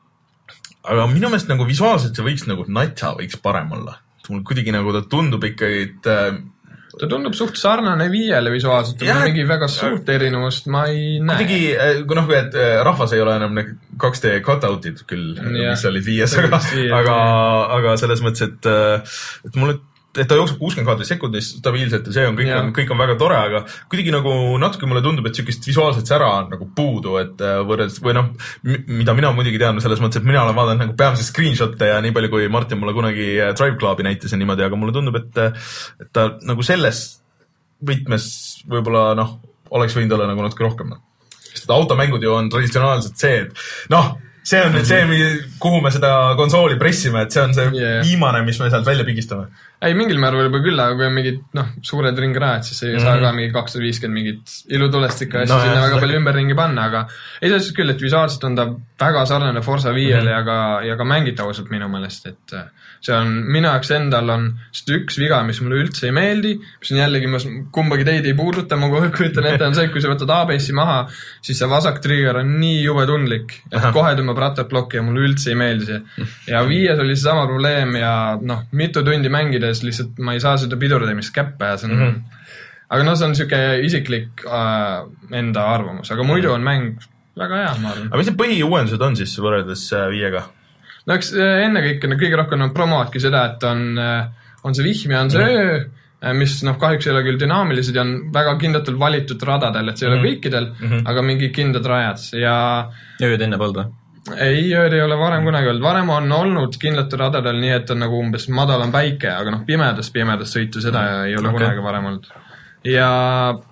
aga minu meelest nagu visuaalselt see võiks nagu natsa võiks parem olla. Mul kuidagi nagu ta tundub ikkagi, et äh, ta tundub suht sarnane viiele visuaalselt, aga mingi väga suurt erinevust ma ei näe. Kuidagi, kui noh, et rahvas ei ole enam kaks D cutoutid küll, ja, mis olid viies, aga, aga, aga selles mõttes, et, et mulle et ta jookseb kuuskümmend kaadrit sekundis stabiilselt ja see on kõik, on, kõik on väga tore, aga kuidagi nagu natuke mulle tundub, et siukest visuaalset sära on nagu puudu, et võrreldes, või noh, mida mina muidugi tean selles mõttes, et mina olen vaadanud nagu peamiselt screenshot'e ja nii palju, kui Martin mulle kunagi Drive Clubi näitas ja niimoodi, aga mulle tundub, et, et ta nagu selles võtmes võib-olla noh, oleks võinud olla nagu natuke rohkem. Sest automängud ju on traditsionaalselt see, et noh, see on nüüd see, kuhu me seda konsooli pressime, et see on see yeah. viimane, mis me sealt välja pigistame. Ei, mingil määral võib küll, aga kui on mingid noh, suured ringrajad, siis ei mm -hmm. saa ka mingi kakssada viiskümmend mingit ilutulest ikka asja no, sinna jah, väga palju ümber ringi panna, aga ei saa siis küll, et visuaalselt on ta väga sarnane Forza viiele mm -hmm. ja ka, ja ka mängitavused minu meelest, et see on, minu jaoks endal on seda üks viga, mis mulle üldse ei meeldi, mis on jällegi, ma kumbagi teid ei puuduta, ma kujutan ette, on see, et kui sa võtad A B S-i maha, siis see vasak trigger on nii jube tundlik, et kohe tõmbab rattad plokki ja mulle üldse ei meeldi see. Ja viies oli see sama probleem ja noh, mitu tundi mängida lihtsalt ma ei saa seda pidurdamist käppe ja see on mm -hmm. aga no see on siuke isiklik äh, enda arvamus, aga muidu on mäng väga hea, ma arvan. Aga mis need põhiuuendused on siis võrreldes äh, viiega? No eks ennekõike no, kõige rohkem on promoadki seda, et on, on see vihm ja on see mm -hmm. öö, mis noh, kahjuks ei ole küll dünaamilised ja on väga kindlatel valitud radadel, et see ei mm -hmm. ole kõikidel mm, -hmm. aga mingi kindlad rajad ja ööd enne polda? Ei, ööd ei ole varem kunagi olnud. Varem on olnud kindlatel radadel nii, et on nagu umbes madalam päike, aga noh, pimedas, pimedas sõitu seda ei ole okay. kunagi varem olnud. Ja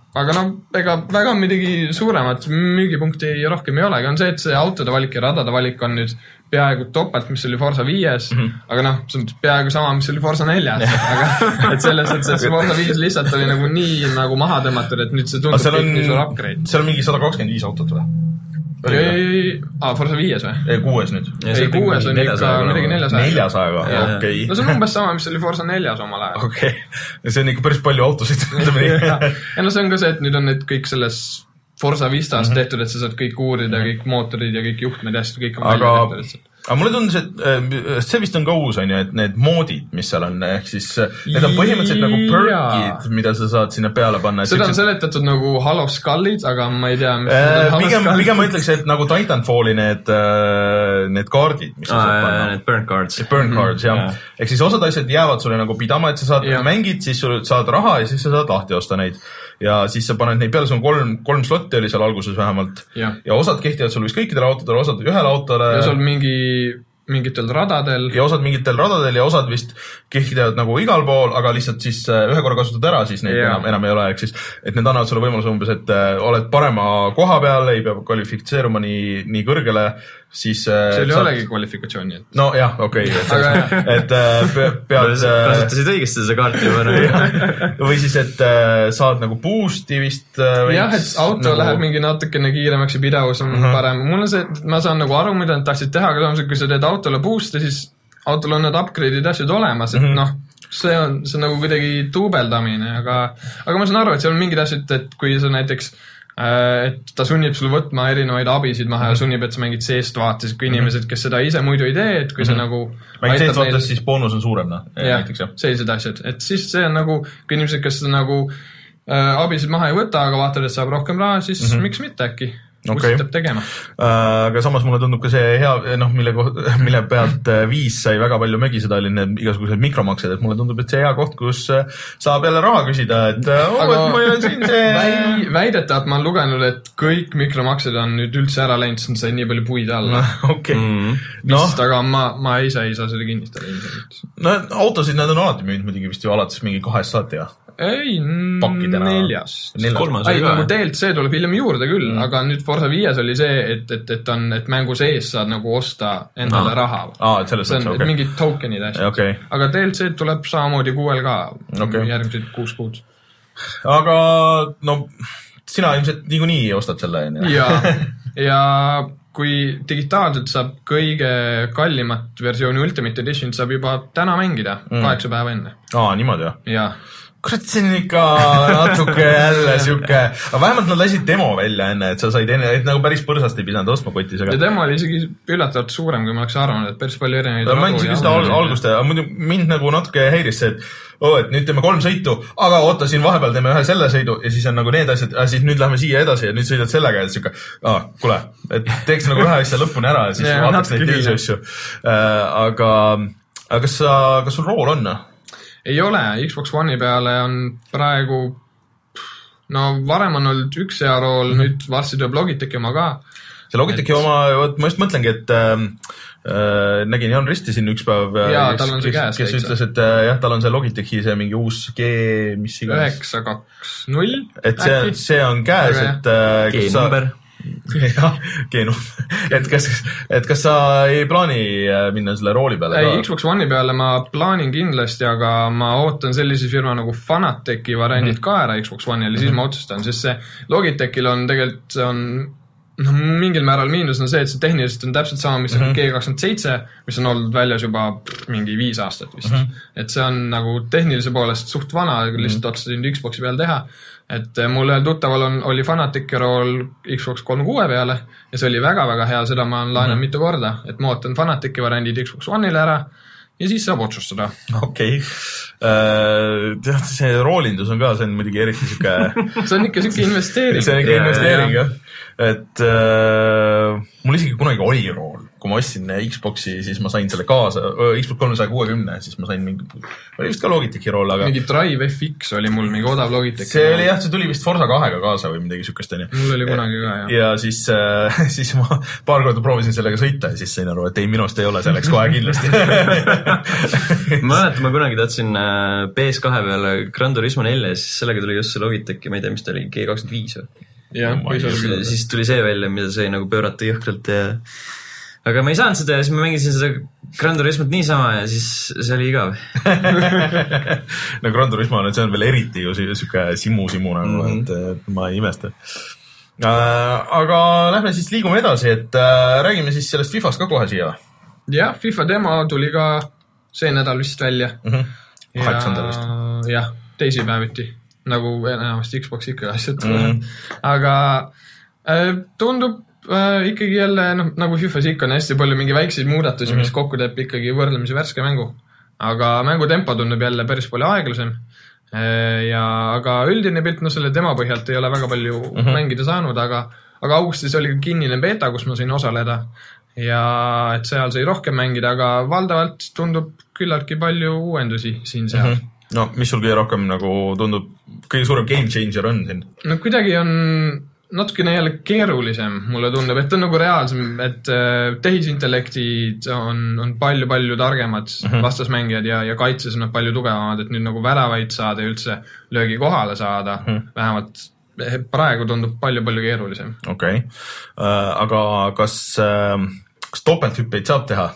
aga no ega väga midagi suuremat müügipunkti rohkem ei olegi, on see, et see autode valik ja radade valik on nüüd peaaegu topelt, mis oli Forza viies, mm -hmm. aga noh, see on peaaegu sama, mis oli Forza neljas, aga et selles, et see Forza viis lihtsalt oli nagu nii nagu maha tõmmatud, et nüüd see tundub kõik nii suur upgrade. Seal on mingi sada kakskümmend viis autot või? ei, ei, aa, Forza viies või? ei, kuues nüüd. ei, kuues on ikka midagi neljasaja. neljasajaga, okei. no see on umbes sama, mis oli Forza neljas omal ajal. okei okay., see on ikka päris palju autosid. ja no see on ka see, et nüüd on need kõik selles Forza Vistas mm -hmm. tehtud, et sa saad kõik uurida mm, -hmm. kõik mootorid ja kõik juhtmed ja kõik on aga, välja tehtud. Aga mulle tundus, et see vist on ka uus, on ju, et need moodid, mis seal on, ehk siis need on põhimõtteliselt nagu perkid, mida sa saad sinna peale panna. Seda on seletatud nagu Hollow Skullid, aga ma ei tea, mis äh, pigem, pigem ma ütleks, et nagu Titanfalli need, need kaardid, mis sa ah, saad panna. Need burn cards. Burn cards, jah. jah. Ehk siis osad asjad jäävad sulle nagu pidama, et sa saad ja. mängid, siis sul saad raha ja siis sa saad lahti osta neid. Ja siis sa paned neid peale, sul on kolm, kolm slotti oli seal alguses vähemalt. Ja, ja osad kehtivad sul vist kõikidele autodele, osad ühele autole. Ja sul mingi, mingitel radadel. Ja osad mingitel radadel ja osad vist kehtivad nagu igal pool, aga lihtsalt siis ühe korra kasutad ära, siis neid enam, enam ei ole, ehk siis, et need annavad sulle võimaluse umbes, et oled parema koha peal, ei pea kvalifitseeruma nii, nii kõrgele, siis see oli saad... olegi kvalifikatsiooni. Et... no jah, okei, okay, et, et pead kasutasid õigesti seda kaarti juba. või siis, et saad nagu boost'i vist võiks, jah, et auto nagu... läheb mingi natukene kiiremaks ja pidavus on uh -huh. parem. Mul on see, et ma saan nagu aru, mida nad tahtsid teha, aga samas, kui sa teed autole boost'i, siis autol on need upgrade'id asjad olemas, et uh -huh. noh, see on, see on nagu kuidagi tuubeldamine, aga, aga ma saan aru, et seal on mingid asjad, et kui sa näiteks et ta sunnib sul võtma erinevaid abisid maha ja sunnib, et sa mängid seest vaates, kui inimesed, kes seda ise muidu ei tee, et kui sa nagu mängid seest vaates, neil... siis boonus on suurem, noh. jah, sellised asjad, et siis see on nagu, kui inimesed, kes seda nagu äh, abisid maha ei võta, aga vaatavad, et saab rohkem raha, siis mm -hmm. miks mitte äkki? Okay. tegema. Aga samas mulle tundub ka see hea, noh, mille, mille pealt viis sai väga palju mögiseda, oli need igasugused mikromaksed, et mulle tundub, et see hea koht, kus saab jälle raha küsida, et oh, aga et ma olen siin see... Väi, väidetavalt ma olen lugenud, et kõik mikromaksed on nüüd üldse ära läinud, sest sai nii palju puid alla. okei. Mm. vist no., aga ma, ma ise ei saa seda kinnitada. no autosid nad on alati müünud muidugi vist ju alates mingi kahest saati, jah? ei, neljast. kolmas ei, nagu D L C tuleb hiljem juurde küll, mm. aga nüüd Forza viies oli see, et, et, et on, et mängu sees saad nagu osta endale no. raha. Aa, et selles see on okay. mingid tokenid asjad. Okay. aga D L C tuleb samamoodi kuuel ka okay. järgmised kuus kuud. Aga no, sina ilmselt niikuinii ostad selle. ja, ja kui digitaalselt saab kõige kallimat versiooni Ultimate Edition saab juba täna mängida, mm. kaheksa päeva enne. Aa, niimoodi jah? Jah. kurat, see on ikka natuke jälle siuke, aga vähemalt nad lasid demo välja enne, et sa said enne, et nagu päris põrsast ei pidanud ostma kotis. Aga... ja demo oli isegi üllatavalt suurem, kui ma oleks arvanud, et päris palju erinevaid. ma mängisin seda algust ja muidu mind nagu natuke häiris see, et oh, et nüüd teeme kolm sõitu, aga oota, siin vahepeal teeme ühe selle sõidu ja siis on nagu need asjad, siis nüüd lähme siia edasi ja nüüd sõidad sellega ja siuke, ah, kuule, et teeks nagu ühe asja lõpuni ära ja siis ja, vaataks neid teisi asju. Äh, aga, aga kas sa, kas sul rool on? Ei ole, Xbox One'i peale on praegu, no varem on olnud üks hea rool, mm-hmm. nüüd varsti tuleb Logitechi oma ka. see Logitechi et... oma, ma just mõtlengi, et äh, nägin Jan Risti siin üks päev, ja, tal on see käes, kes ütles, et äh, jah, tal on see Logitechi see mingi uus G, mis iganes. üheksa kaks null. Et see, see on käes, et äh, G-number. jah, Geenu. et kas, et kas sa ei plaani minna selle rooli peale? ei, Xbox One'i peale ma plaanin kindlasti, aga ma ootan sellise firma nagu Fanatechi variandid mm. ka ära Xbox One'ile, siis mm. ma otsustan, sest see Logitechil on tegelikult, see on no, mingil määral miinus on see, et see tehniliselt on täpselt sama, mis on mm -hmm. G kakskümmend seitse, mis on olnud väljas juba pff, mingi viis aastat vist. Mm -hmm. et see on nagu tehnilise poolest suht vana, lihtsalt mm -hmm. otsustasin Xboxi peal teha. et mul ühel tuttaval on, oli Fanatiki rool Xbox kolmkümmend kuus peale ja see oli väga-väga hea, seda ma olen laenanud mm -hmm. mitu korda, et ma ootan Fanatiki variandid Xbox One'ile ära ja siis saab otsustada. okei okay. uh,. Tead, see roolindus on ka, see on muidugi eriti siuke see on ikka siuke investeering. see on ikka investeering, jah. et uh, mul isegi kunagi oli rool, kui ma ostsin Xboxi, siis ma sain selle kaasa, Xbox kolmsada kuuskümmend, siis ma sain mingi, oli vist ka Logitechi rool, aga mingi Drive F X oli mul mingi odav Logitech. See oli jah, see tuli vist Forza kahega kaasa või midagi sükest. Mul oli kunagi ka, jah. Ja siis, siis ma paar korda proovisin sellega sõita ja siis sain aru, et ei, minust ei ole selleks kohe kindlasti. Ma mäletan, ma kunagi tahtsin P S kahe peale Gran Turismo nelja, siis sellega tuli just see Logitechi, ma ei tea, mis ta oli, G kakskümmend viis või? Ja, siis, siis tuli see välja, mida sai nagu pöörata jõhkralt ja aga ma ei saanud seda ja siis ma mängisin seda Gran Turismot niisama ja siis see oli igav. No Gran Turismo, see on veel eriti ju siuke simu-simu nagu, mm -hmm. et ma ei imesta. Aga lähme siis liigume edasi, et räägime siis sellest FIFAst ka kohe siia. Jah, FIFA demo tuli ka see nädal vist välja. Mm -hmm. kaheksandal vist. Jah, teisipäeviti. Nagu enamasti Xbox ikka asjad. Mm -hmm. Aga äh, tundub äh, ikkagi jälle, noh, nagu FIFAs ikka on hästi palju mingi väikseid muudatusi, mm -hmm. mis kokku teeb ikkagi võrdlemisi värske mängu. Aga mängutempo tundub jälle päris palju aeglasem. Äh, ja, aga üldine pilt, no selle demo põhjalt ei ole väga palju mm -hmm. mängida saanud, aga, aga augustis oli kinnine beta, kus ma sain osaleda. Ja et seal sai rohkem mängida, aga valdavalt tundub küllaltki palju uuendusi siin-seal. Mm -hmm. No, mis sul kõige rohkem nagu tundub, kõige suurem game changer on siin? No kuidagi on natukene jälle keerulisem, mulle tundub, et on nagu reaalsem, et tehisintellektid on, on palju-palju targemad mm -hmm. vastasmängijad ja, ja kaitses on nad palju tugevamad, et nüüd nagu väravaid saada ja üldse löögi kohale saada, mm -hmm. vähemalt praegu tundub palju-palju keerulisem. Okei, okay. uh, aga kas, uh, kas topelthüppeid saab teha?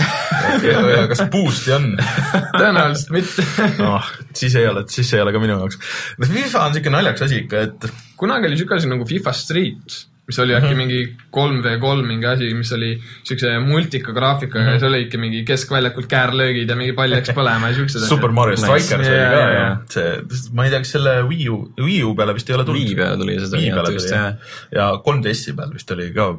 ja kas boost'i on? Tõenäoliselt mitte. No, siis ei ole, siis ei ole ka minu jaoks. FIFA on siuke naljaks asi ikka, et kunagi oli siuke asi nagu FIFA Street, mis oli äkki mm -hmm. mingi kolm V kolm mingi asi, mis oli siukse multika graafikaga mm -hmm. ja see oli ikka mingi keskväljakult käärlöögid ja mingi pall läks põlema ja siuksed. Super Mario Strikers oli ka ja, ja. See, ma ei tea, kas selle Wii U, Wii U peale vist ei ole tulnud. Wii peale tuli seda. Wii peale tuli, jah. Ja kolm D S-i peale vist oli ka.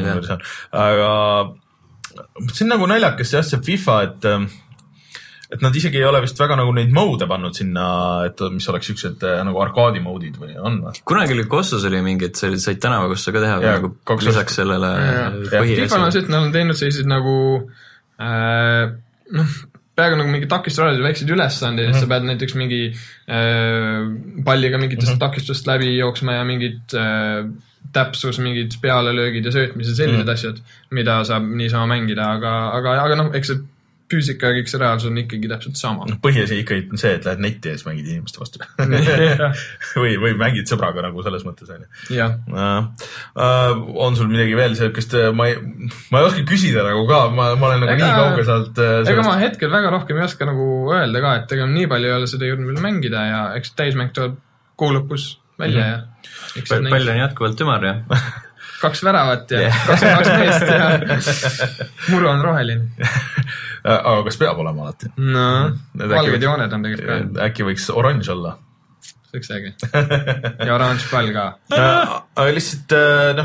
Aga see on nagu naljakas jah, see FIFA, et et nad isegi ei ole vist väga nagu neid mode pannud sinna, et mis oleks siuksed nagu arkaadimoodid või on või? Kunagi oli Kossos oli mingid, said tänavakossa ka teha või nagu lisaks sellele põhi. FIFA on see, et nad on teinud sellised nagu äh, noh, peaaegu nagu mingi takistusrajad väikseid ülesandeid, et mm -hmm. sa pead näiteks mingi äh, palliga mingitest mm -hmm. takistust läbi jooksma ja mingid äh, täpsus, mingid pealelöögid ja söötmised, sellised mm. asjad, mida saab niisama mängida, aga, aga, aga noh, eks see füüsika ja kõik see reaalsus on ikkagi täpselt sama. No, põhiasi ikka on see, et lähed netti ja siis mängid inimeste vastu. või, või mängid sõbraga nagu selles mõttes. Jah. Uh, uh, on sul midagi veel sellist, ma ei, ma ei oska küsida nagu ka, ma, ma olen nagu ega, nii kauge sealt. Sellest... Ega ma hetkel väga rohkem ei oska nagu öelda ka, et ega nii palju ei ole seda jõudnud veel mängida ja eks täismäng tuleb kuu lõpus välja mm -hmm. ja Pal pall on jätkuvalt ümar ja kaks väravat ja yeah. kaks kaks meest ja muru on roheline. Aga kas peab olema alati? No, valged jooned on tegelikult ka. Äkki võiks oranž olla? See võiks äge. Ja oranž pall ka. Aga lihtsalt, noh,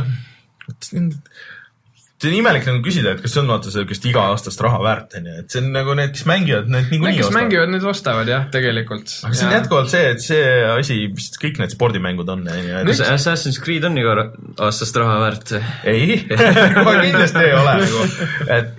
see on imelik nagu küsida, et kas see on vaata sellist iga-aastast raha väärt, et see on nagu need, kes mängivad, need niikuinii ostavad. Kes mängivad, need ostavad jah, tegelikult. Aga see on jätkuvalt see, et see asi, vist kõik need spordimängud on. Kas Assassin's Creed on iga aastast raha väärt? Ei, kohe kindlasti ei ole. Et,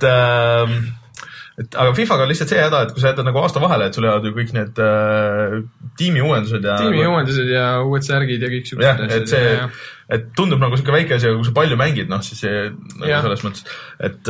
et, aga FIFAga on lihtsalt see häda, et kui sa jätad nagu aasta vahele, et sul jäävad ju kõik need uh, tiimi uuendused ja... Tiimi uuendused ja uued särgid ja kõik jah, et see... Ja, et tundub nagu siuke väike asi, aga kui sa palju mängid, noh, siis see, nagu selles mõttes, et,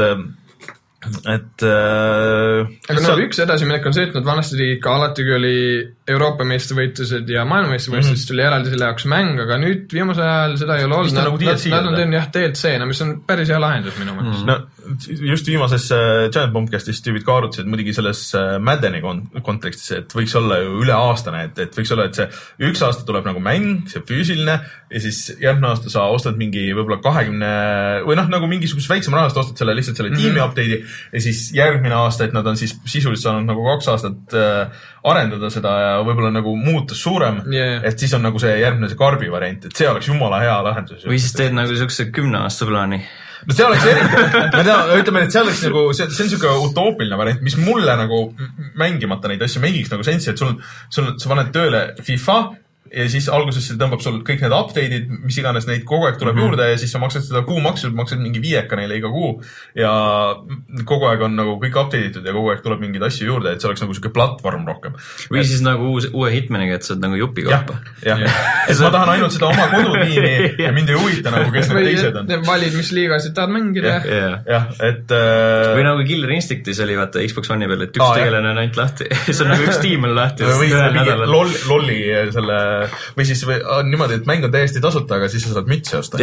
et äh, aga no sa... üks edasiminek on see, et nad vanasti ikka alati, kui oli Euroopa meistrivõitlused ja maailmameistrivõitlused, mm -hmm. siis tuli eraldi selle jaoks mäng, aga nüüd viimase ajal seda ei ole olnud. Nad, nagu nad, nad on teinud jah D L C-na, mis on päris hea lahendus minu mõttes. No just viimases äh, Giant Bombcastis tüübid ka arutasid muidugi selles äh, Maddeni kon kontekstis, et võiks olla ju üle aastane, et, et võiks olla, et see üks aasta tuleb nagu mäng, see füüsiline ja siis järgmine aasta sa ostad mingi võib-olla kahekümne või noh, nagu mingisugust väiksema rahast ostad selle lihtsalt selle mm -hmm. tiimi update'i ja siis järgmine aasta, et nad on siis sisuliselt saanud nagu kaks aastat äh, arendada seda ja võib-olla nagu muutus suurem, yeah. et siis on nagu see järgmine see karbi variant, et see oleks jumala hea lahendus. Või siis teed nagu siukse kümne aasta plaani. No see oleks eriti, ma tean, ütleme, et see oleks nagu, see, see on siuke utoopiline variant, mis mulle nagu mängimata neid asju mängiks nagu sensi, et sul, sul, sa paned tööle FIFA, ja siis alguses see tõmbab sul kõik need update'id, mis iganes neid kogu aeg tuleb mm -hmm. juurde ja siis sa maksad seda kuumaksu, maksad mingi viieka neile iga kuu ja kogu aeg on nagu kõik update itud ja kogu aeg tuleb mingeid asju juurde, et see oleks nagu siuke platvorm rohkem. Või et... siis nagu uus, uue Hitmaniga, et sa oled nagu jupi kaupa. jah, jah. et ma tahan ainult seda oma kodutiimi ja mind ei huvita nagu, kes need teised on. valid, mis liigasid tahad mängida. jah, et äh... või nagu Killer Instinctis oli vaata Xbox One'i peal, et üks ah, tegelane on ainult lahti. see on nagu üks tiim on lahti. või lolli, lolli selle või siis või, on niimoodi, et mäng on täiesti tasuta, aga siis sa saad mütsi osta.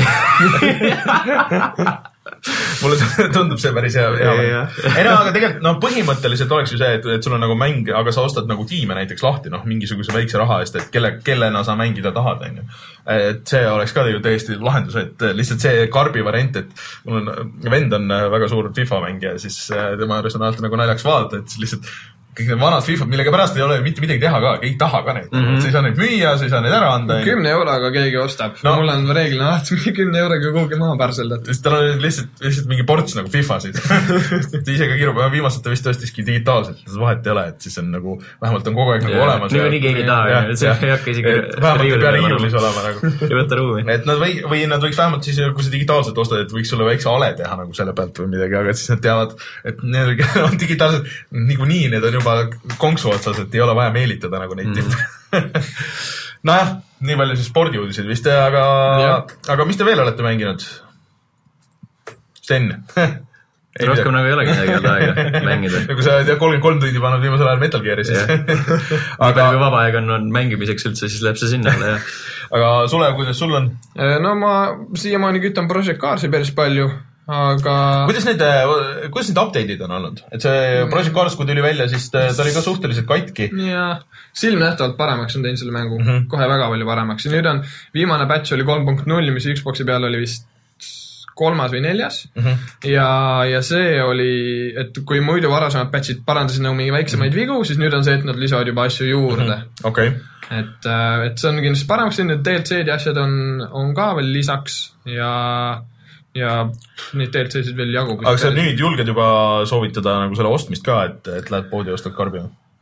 mulle tundub see päris hea. ei no, aga tegelikult no põhimõtteliselt oleks ju see, et, et sul on nagu mäng, aga sa ostad nagu tiime näiteks lahti, noh, mingisuguse väikse raha eest, et kelle, kellena sa mängida tahad, on ju. Et see oleks ka ju täiesti lahendus, et lihtsalt see karbi variant, et mul on, vend on väga suur FIFA mängija, siis tema juures on alati nagu naljaks vaadata, et lihtsalt kõik need vanad FIFA, millega pärast ei ole mitte midagi teha ka, ei taha ka neid. Mm -hmm. sa ei saa neid müüa, sa ei saa neid ära anda. kümne euroga keegi ostab no.. mul on reeglina alati mingi kümne euroga kuhugi maha pärseldatud. siis tal on lihtsalt, lihtsalt mingi ports nagu FIFAsid. ise ka kirub, viimased ta vist ostiski digitaalselt, vahet ei ole, et siis on nagu, vähemalt on kogu aeg nagu olemas. nii nii keegi ei taha, see ei hakka isegi vähemalt ei pea riiulis olema nagu. ei võta ruumi. et nad või, või nad võiks vähemalt siis, kui sa digitaalselt ostad, et võiks sulle väikse ale teha nagu selle pealt või midagi, aga siis nad teavad, et need on digitaalselt, niikuinii need on juba konksu otsas, et ei ole vaja meelitada nagu neid tippe. Mm. nojah, nii palju siis spordiuudiseid vist, aga, aga mis te veel olete mänginud? Sten? rohkem nagu ei olegi midagi olnud aega mängida. Nagu sa oled kolmkümmend kolm tundi pannud viimasel ajal Metal Gear'i siis. aga kui vaba aeg on, on mängimiseks üldse, siis läheb see sinna. aga Sulev, kuidas sul on? No ma siiamaani kütan Project Carsi päris palju. Aga... kuidas need, kuidas need update'id on olnud? Et see Project Cars, kui tuli välja, siis ta oli ka suhteliselt katki. Ja silmnähtavalt paremaks on teinud selle mängu. Mm -hmm. Kohe väga palju paremaks. Ja nüüd on viimane patch oli kolm punkt null, mis Xboxi peal oli vist kolmas või neljas. Mm -hmm. ja, ja see oli, et kui muidu varasemad patchid parandasid nagu mingi väiksemaid mm -hmm. vigu, siis nüüd on see, et nad lisavad juba asju juurde. Mm -hmm. Okay. Et, et see on kindlasti paremaks teinud, D L C-d ja asjad on, on ka veel lisaks ja... ja neid D L C-sid veel jagub. Aga sa nüüd julged juba soovitada nagu selle ostmist ka, et, et lähed poodi ja ostad karbi?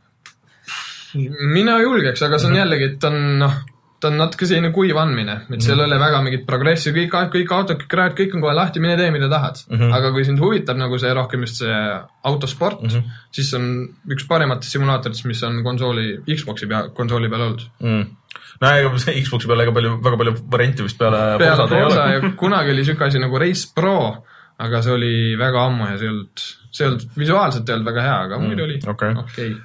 Mina julgeks, aga see on jällegi, et on, noh, ta on natuke selline kuiv andmine, et mm -hmm. seal ei ole väga mingit progressi, kõik, kõik autod, kõik rajad, kõik on kohe lahti, mine tee, mida tahad. Mm -hmm. aga kui sind huvitab nagu see rohkem just see autosport, mm -hmm. siis on üks parimatest simulaatoritest, mis on konsooli, Xboxi pea, konsooli peal olnud. Mm. no ega Xboxi peale ega palju, väga palju varianti vist peale peale Forza ja kunagi oli siuke asi nagu Race Pro, aga see oli väga ammu ja see ei olnud, see ei olnud, visuaalselt ei olnud väga hea, aga mm, muidu oli okei okay. okay.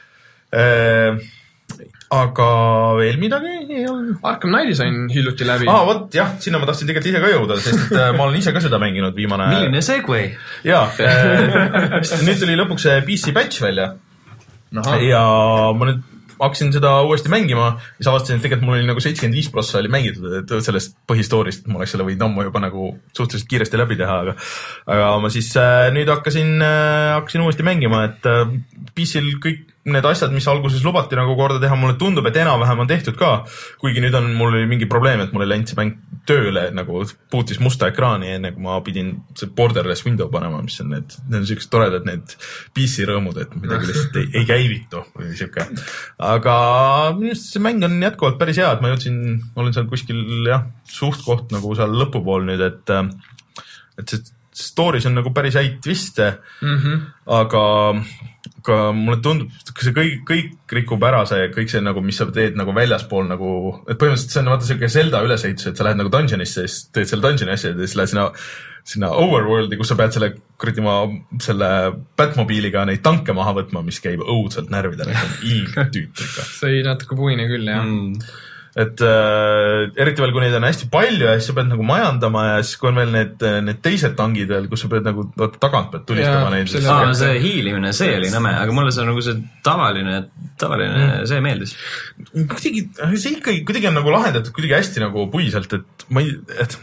Eee, aga veel midagi ei ole? Arkham Knighti sain hiljuti läbi. Aa, vot jah, sinna ma tahtsin tegelikult ise ka jõuda, sest et ma olen ise ka seda mänginud viimane... Milline segway? Jaa, nüüd tuli lõpuks see P C patch välja. Aha. Ja ma nüüd hakkasin seda uuesti mängima ja siis avastasin, et tegelikult mul oli nagu seitsekümmend viis prossa oli mängitud, et sellest põhistoorist, et ma oleks selle võinud ammu juba nagu suhteliselt kiiresti läbi teha, aga aga ma siis äh, nüüd hakkasin, äh, hakkasin uuesti mängima, et äh, P C-l kõik need asjad, mis alguses lubati nagu korda teha, mulle tundub, et enam-vähem on tehtud ka, kuigi nüüd on mul mingi probleem, et mul ei läinud see mäng tööle, nagu puutis musta ekraani, enne kui ma pidin see borderless window panema, mis on need, need on sellised toredad need P C rõõmud, et midagi lihtsalt ei, ei käivitu või siuke. Aga minu arust see mäng on jätkuvalt päris hea, et ma jõudsin, olen seal kuskil jah, suht koht nagu seal lõpupool nüüd, et et see story's on nagu päris häid twiste, mm -hmm. aga aga mulle tundub, see kõik, kõik rikub ära see, kõik see nagu, mis sa teed nagu väljaspool nagu, et põhimõtteliselt see on vaata selline Zelda ülesehitus, et sa lähed nagu dungeonisse, siis teed selle dungeoni asja ja siis lähed sinna, sinna overworldi, kus sa pead selle kuradi ma selle Batmobiiliga neid tanke maha võtma, mis käib õudselt närvidele, see on ilmtüüt ikka. See oli natuke puine küll, jah. Mm. Et äh, eriti veel, kui neid on hästi palju ja siis sa pead nagu majandama ja siis kui on veel need, need teised tangid veel, kus sa pead nagu tagant pead tulistama ja, neid. Aa, see hiilimine, see oli nõme, aga mulle see nagu see tavaline, tavaline mm. see meeldis. Kuidagi, see ikkagi kuidagi on nagu lahendatud kuidagi hästi nagu puiselt, et ma ei, et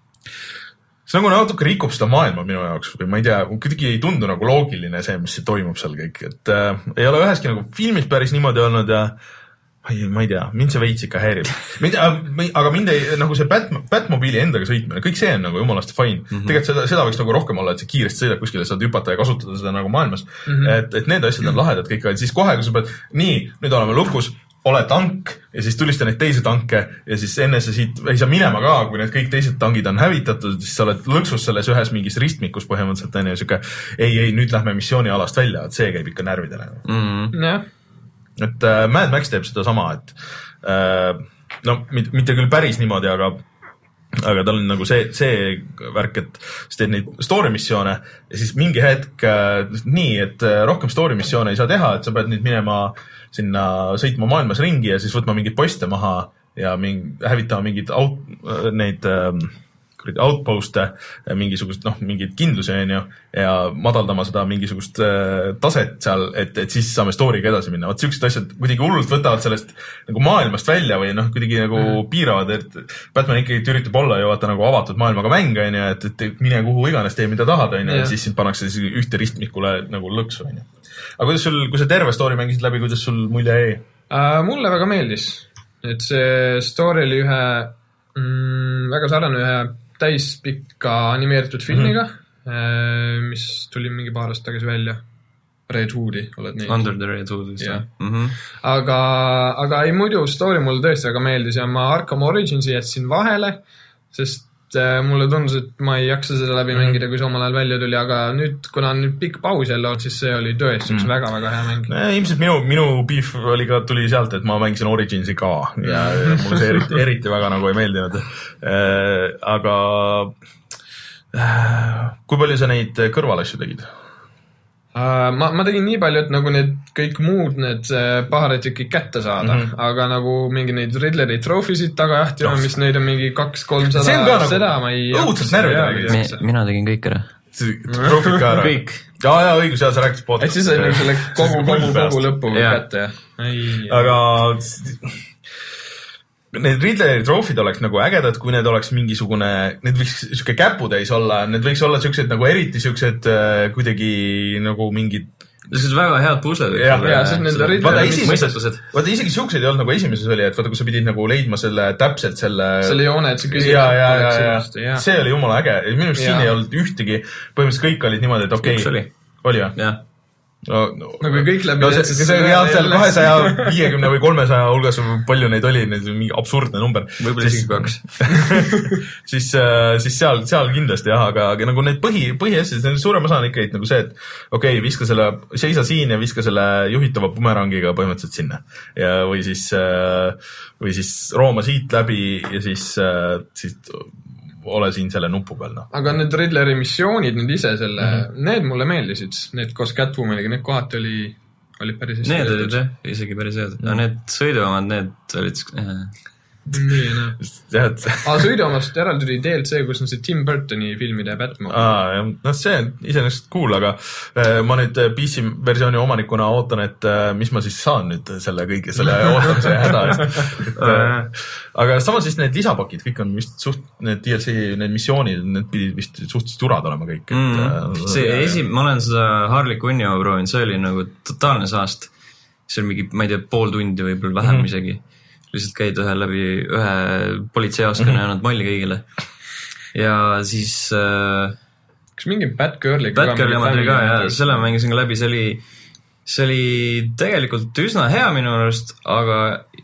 see nagu natuke rikub seda maailma minu jaoks või ma ei tea, kuidagi ei tundu nagu loogiline see, mis toimub seal kõik, et äh, ei ole üheski nagu filmis päris niimoodi olnud ja Ai, ma ei tea, mind see veits ikka häirib. Mind, aga mind ei, nagu see Bat, Batmobiili endaga sõitmine, kõik see on nagu jumalast fine. Mm -hmm. Tegelikult seda, seda võiks nagu rohkem olla, et sa kiiresti sõidad kuskile, saad hüpata ja kasutada seda nagu maailmas. Mm -hmm. et, et need asjad on lahedad kõik, et siis kohe, kui sa pead, nii, nüüd oleme lukus, ole tank ja siis tulista neid teisi tanke ja siis enne sa siit ei saa minema ka, kui need kõik teised tangid on hävitatud, siis sa oled lõksus selles ühes mingis ristmikus põhimõtteliselt on ju siuke ei, ei, nüüd lähme missioonialast välja, et see käib ikka närvidele. Mm-hmm. Yeah. Et äh, Mad Max teeb seda sama, et äh, no mitte küll päris niimoodi, aga aga tal on nagu see, see värk, et sa teed neid story missioone ja siis mingi hetk äh, nii, et rohkem story missioone ei saa teha, et sa pead nüüd minema sinna sõitma maailmas ringi ja siis võtma mingeid poiste maha ja mingi, hävitama mingid out, neid ähm, outpost'e, mingisugust, noh, mingeid kindlusi on ju ja madaldama seda mingisugust äh, taset seal, et, et siis saame story'ga edasi minna. Vaat siuksed asjad kuidagi hullult võtavad sellest nagu maailmast välja või noh, kuidagi nagu mm. piiravad, et Batman ikkagi üritab olla ju vaata nagu avatud maailmaga mäng on ju, et, et mine kuhu iganes tee, mida tahad on ju, et siis sind pannakse ühte ristmikule nagu lõksu on ju. Aga kuidas sul, kui sa terve story mängisid läbi, kuidas sul mulje jäi? Äh, mulle väga meeldis, et see story oli ühe mm, väga sarnane ühe täispikka animeeritud filmiga, mm-hmm. mis tuli mingi paar aastat tagasi välja. Red Hoodi, oled nii? Under the Red Hood vist, jah. Mm-hmm. Aga, aga ei, muidu story mulle tõesti väga meeldis ja ma Arkham Originsi jätsin vahele, sest mulle tundus, et ma ei jaksa seda läbi mm-hmm. mängida, kui see omal ajal välja tuli, aga nüüd, kuna on nüüd pikk paus jälle olnud, siis see oli tõesti üks mm. väga-väga hea mäng. Ilmselt minu, minu beef oli ka, tuli sealt, et ma mängisin Originsi ka ja, ja mulle see eriti, eriti väga nagu ei meeldinud. Äh, aga äh, kui palju sa neid kõrvalasju tegid? Uh, ma, ma tegin nii palju, et nagu need kõik muud need paharid ikkagi kätte saada, mm-hmm. aga nagu mingi neid Riddleri trofisid taga jahti on, mis neid on mingi kaks kolmsada, nagu seda ma ei õudselt närvida. Mina tegin kõik ära. Trofid ka ära. Kõik. Jaa, jaa, õigus, jaa, sa rääkisid podcast. Et siis oli selle kogu, kogu, kogu lõpu kätte. Aga need Riddleri trofid oleks nagu ägedad, kui need oleks mingisugune, need võiks siuke käputäis olla, need võiks olla siuksed nagu eriti siuksed äh, kuidagi nagu mingid see on väga head pusled. Ja, ja, see on nende Riddleri vaata, isegi siukseid ei olnud nagu esimeses oli, et vaata, kui sa pidid nagu leidma selle täpselt selle selle joone, et see küsib. Ja, ja, ja, ja. See oli jumala äge. Minu siin ei olnud ühtegi, põhimõtteliselt kõik olid niimoodi, et okei. Okay. Oli, jah? Jah. No, no, no kui kõik läbi no, see, see, see jah, seal kahesaja viiekümne või kolmesaja hulgas palju neid oli, neid mingi absurdne number. Võib-olla isegi kaks. siis, siis seal, seal kindlasti jah, aga, aga nagu need põhi, põhiasjad, suurem osa on ikka nagu see, et okei, okay, viska selle, seisa siin ja viska selle juhitava bumerangiga põhimõtteliselt sinna. Ja, või siis, või siis rooma siit läbi ja siis, siis ole siin selle nupu peal, noh. Aga need Riddleri missioonid, need ise selle, mm-hmm. need mulle meeldisid, need koos Catwomaniga, need kohati oli, oli päris hästi. Need olid jah, isegi päris head. No need sõiduomad, need olid... nii, noh. jah, et... Aa, sõiduomast järel tuli D L C, kus on see Tim Burtoni filmide Batman. Aa, noh, see on iseenesest cool, aga äh, ma nüüd P C versiooni omanikuna ootan, et äh, mis ma siis saan nüüd selle kõige, selle ootamise häda eest. Äh, aga samas siis need lisapakid, kõik on vist suht, need D L C, need missioonid, need pidid vist suhteliselt turad olema kõik. Et, mm, äh, see ja, esi, ma olen seda Harley Quinni proovinud, see oli nagu totaalne saast. See on mingi, ma ei tea, pool tundi või vähem mm-hmm. isegi. Lihtsalt käid ühe läbi ühe politseiaskonna mm-hmm. ja annad malli kõigile. Ja siis... Äh, kas mingi Batgirli? Batgirli oma tuli ka, ja selle ma mängisin ka läbi. See oli, see oli tegelikult üsna hea minu arust, aga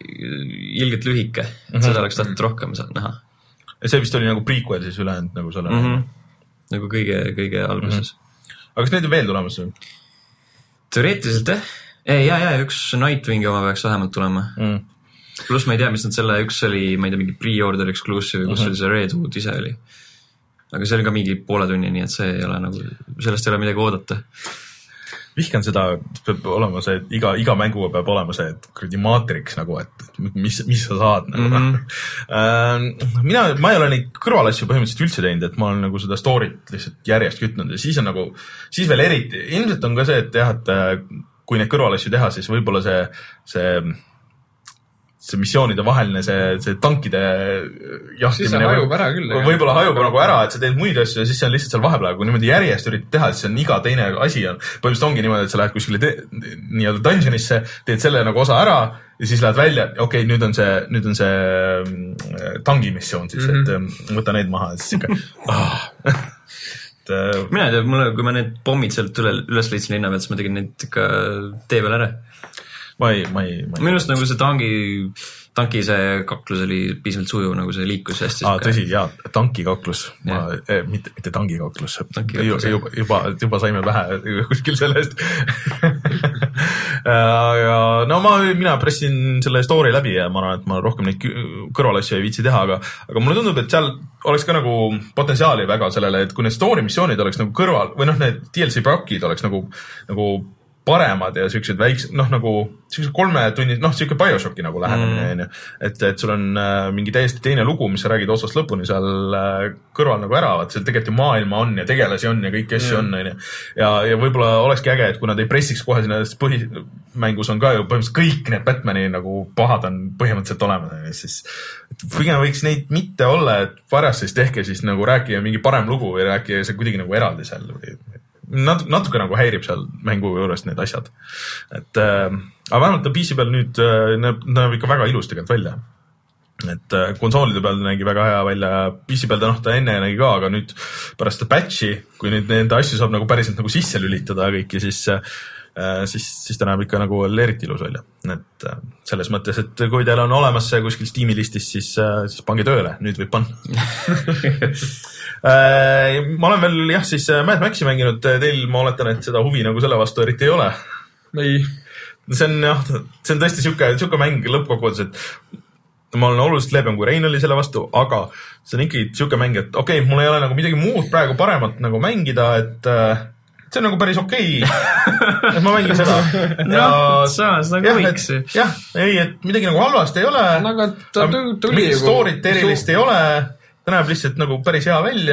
ilgelt lühike. Mm-hmm. Seda oleks tahtnud rohkem näha. Ja see vist oli nagu prequel siis ülejäänud nagu selle... Mm-hmm. Nagu kõige, kõige alguses. Mm-hmm. Aga kas neid on veel tulemas? Teoreetiliselt, eh? Ei, jah, jah, üks Nightwingi oma peaks vähemalt tulema. Mm. Plus ma ei tea, mis nad selle, üks oli, ma ei tea, mingi pre-order exclusive, kus uh-huh. oli see Red Hood ise oli. Aga see oli ka mingi poole tunni, nii et see ei ole nagu, sellest ei ole midagi oodata. Vihkan seda, peab olema see, et iga, iga mänguga peab olema see, et kuradi Matrix nagu, et mis, mis sa saad nagu. Mm-hmm. Mina, ma ei ole neid kõrvalasju põhimõtteliselt üldse teinud, et ma olen nagu seda storyt lihtsalt järjest kütnud ja siis on nagu, siis veel eriti, ilmselt on ka see, et jah, et kui neid kõrvalasju teha, siis võib-olla see, see see missioonide vaheline, see, see tankide jahtimine. Siis see hajub ära küll. Võib-olla hajub nagu ära, et sa teed muid asju ja siis see on lihtsalt seal vahepeal, kui niimoodi järjest üritad teha, siis on iga teine asi on. Põhimõtteliselt ongi niimoodi, et sa lähed kuskile te, nii-öelda dungeonisse, teed selle nagu osa ära ja siis lähed välja, okei, okay, nüüd on see, nüüd on see tangi missioon siis, mm-hmm. et võta need maha ja siis ikka. Ah. et, mina ei tea, mulle, kui ma need pommid sealt üle, üles leidsin linna pealt, siis ma tegin neid ikka tee peal ära. ma ei, ma ei, ma ei. Minu arust nagu see tangi, tanki see kaklus oli piisavalt sujuv, nagu see liikus hästi. Aa, tõsi, jaa, tanki kaklus. Ma, eh, mitte, mitte tangi kaklus. Tanki kaklus juba, juba, juba saime vähe kuskil sellest. ja no ma, mina pressin selle story läbi ja ma arvan, et ma rohkem neid kõrvalasju ei viitsi teha, aga, aga mulle tundub, et seal oleks ka nagu potentsiaali väga sellele, et kui need story missioonid oleks nagu kõrval, või noh, need D L C pakid oleks nagu, nagu paremad ja siuksed väiksed, noh nagu siuksed kolme tunni, noh siuke BioShocki nagu lähenemine, mm. et, et sul on äh, mingi täiesti teine lugu, mis sa räägid otsast lõpuni seal äh, kõrval nagu ära, et seal tegelikult ju maailma on ja tegelasi on ja kõik asju mm. on, on. Ja, ja võib-olla olekski äge, et kui nad ei pressiks kohe sinna põhimängus on ka ju põhimõtteliselt kõik need Batmani nagu pahad on põhimõtteliselt olemas, siis pigem võiks neid mitte olla, et varjast siis tehke siis nagu rääkige mingi parem lugu või rääkige see kuidagi nagu eraldi seal või Nat, natuke nagu häirib seal mängu juures need asjad. Et, äh, aga vähemalt ta P C peal nüüd äh, näeb, näeb ikka väga ilus tegelikult välja. Et äh, konsoolide peal nägi väga hea välja. P C peal ta, noh, ta enne nägi ka, aga nüüd pärast ta patchi, kui nüüd nende asju saab nagu päriselt nagu sisse lülitada kõiki, siis, äh, siis, siis ta näeb ikka nagu eriti ilus välja. Et äh, selles mõttes, et kui teil on olemas see kuskil Steam'i listis, siis, äh, siis pange tööle. Nüüd võib panna. Ma olen veel jah siis Mad Maxi mänginud, teil ma oletan, et seda huvi nagu selle vastu eriti ei ole. Ei. See on jah, see on tõesti siuke, siuke mäng lõppkokkuvõttes, et ma olen oluliselt leebem kui Rein oli selle vastu, aga see on ikkagi siuke mäng, et okei, okay, mul ei ole nagu midagi muud praegu paremat nagu mängida, et see on nagu päris okei okay. Et ma mängin seda. No, saas nagu võiks. Jah, ei, et midagi nagu halvast ei ole. Aga ta tuli juba. Story't erilist ei ole. Ta näeb lihtsalt nagu päris hea välja.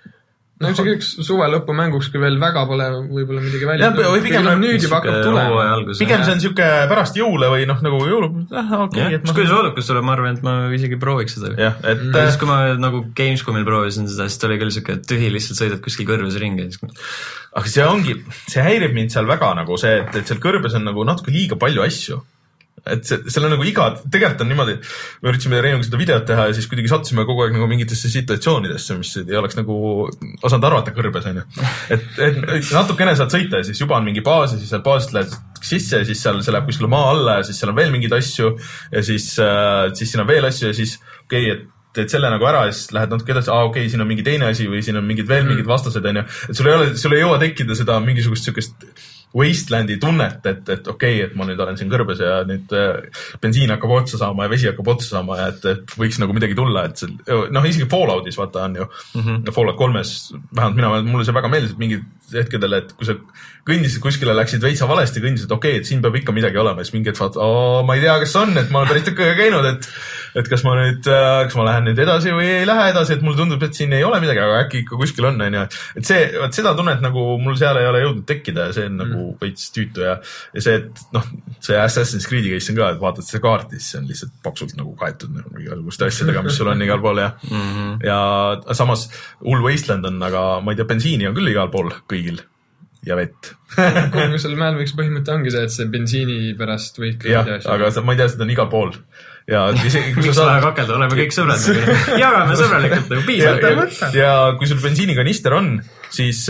No see kõik suve lõppu mänguks, kui veel väga pole võib-olla midagi välja. Ja, või pigem on nüüd juba hakkab tulema. Pigem see on siuke pärast jõule või noh, nagu jõulu. Eh, okay, ja, kui see oodukus tuleb, ma arvan, et ma isegi prooviks seda. Ja, et, ja siis, kui ma nagu Gamescomil proovisin seda, siis oli küll siuke tühi lihtsalt sõidad kuskil kõrbes ringi. Aga see ongi, see häirib mind seal väga nagu see, et, et seal kõrbes on nagu natuke liiga palju asju. Et see, seal on nagu iga, tegelikult on niimoodi, me üritasime Reinuga seda videot teha ja siis kuidagi sattusime kogu aeg nagu mingitesse situatsioonidesse, mis ei oleks nagu osanud arvata kõrbes, on ju. Et, et natukene saad sõita ja siis juba on mingi baas ja siis seal baasist lähed sisse ja siis seal see läheb kuskile maa alla ja siis seal on veel mingeid asju ja siis, siis siin on veel asju ja siis okei, okay, et teed selle nagu ära ja siis lähed natuke edasi, aa okei okay,, siin on mingi teine asi või siin on mingid veel mingid vastased, on ju. Et sul ei ole, sul ei jõua tekkida seda mingisugust sükest Wastelandi tunnet, et, et okei okay,, et ma nüüd olen siin kõrbes ja nüüd äh, bensiin hakkab otsa saama ja vesi hakkab otsa saama ja et, et võiks nagu midagi tulla, et see, noh, isegi Falloutis vaata on ju, mm -hmm. Fallout kolmes, vähemalt mina, mulle see väga meeldis, et mingid hetkedel, et kui sa kõndisid kuskile, läksid veitsa valesti, kõndisid, et okei okay,, et siin peab ikka midagi olema, siis mingi hetk vaata, oo, ma ei tea, kas on, et ma olen päris tükkaga käinud, et et kas ma nüüd, kas ma lähen nüüd edasi või ei lähe edasi, et mulle tundub, et siin ei ole midagi, aga äkki ikka kuskil on, on ju. Et see, et seda tunnet nagu mul seal ei ole jõudnud tekkida ja see on nagu mm. veits tüütu ja, ja see, et noh, see Assassin's Creed'i case on ka, et vaatad see kaartis, see on lihtsalt paksult nagu kaetud nagu igasuguste asjadega, mis sul on igal pool ja, mm -hmm. ja samas hull Wasteland on, aga ma ei tea, bensiini on küll igal pool kõigil. Ja vett. Kuhu selle Mad Maxi põhimõte ongi see, et see bensiini pärast võid jah, aga ma ei tea, seda on igal pool. Ja isegi, kui sa saad kakelda, oleme kõik sõbrad. Jagame sõbralikult nagu piisavalt. Ja, ja kui sul bensiinikanister on, siis,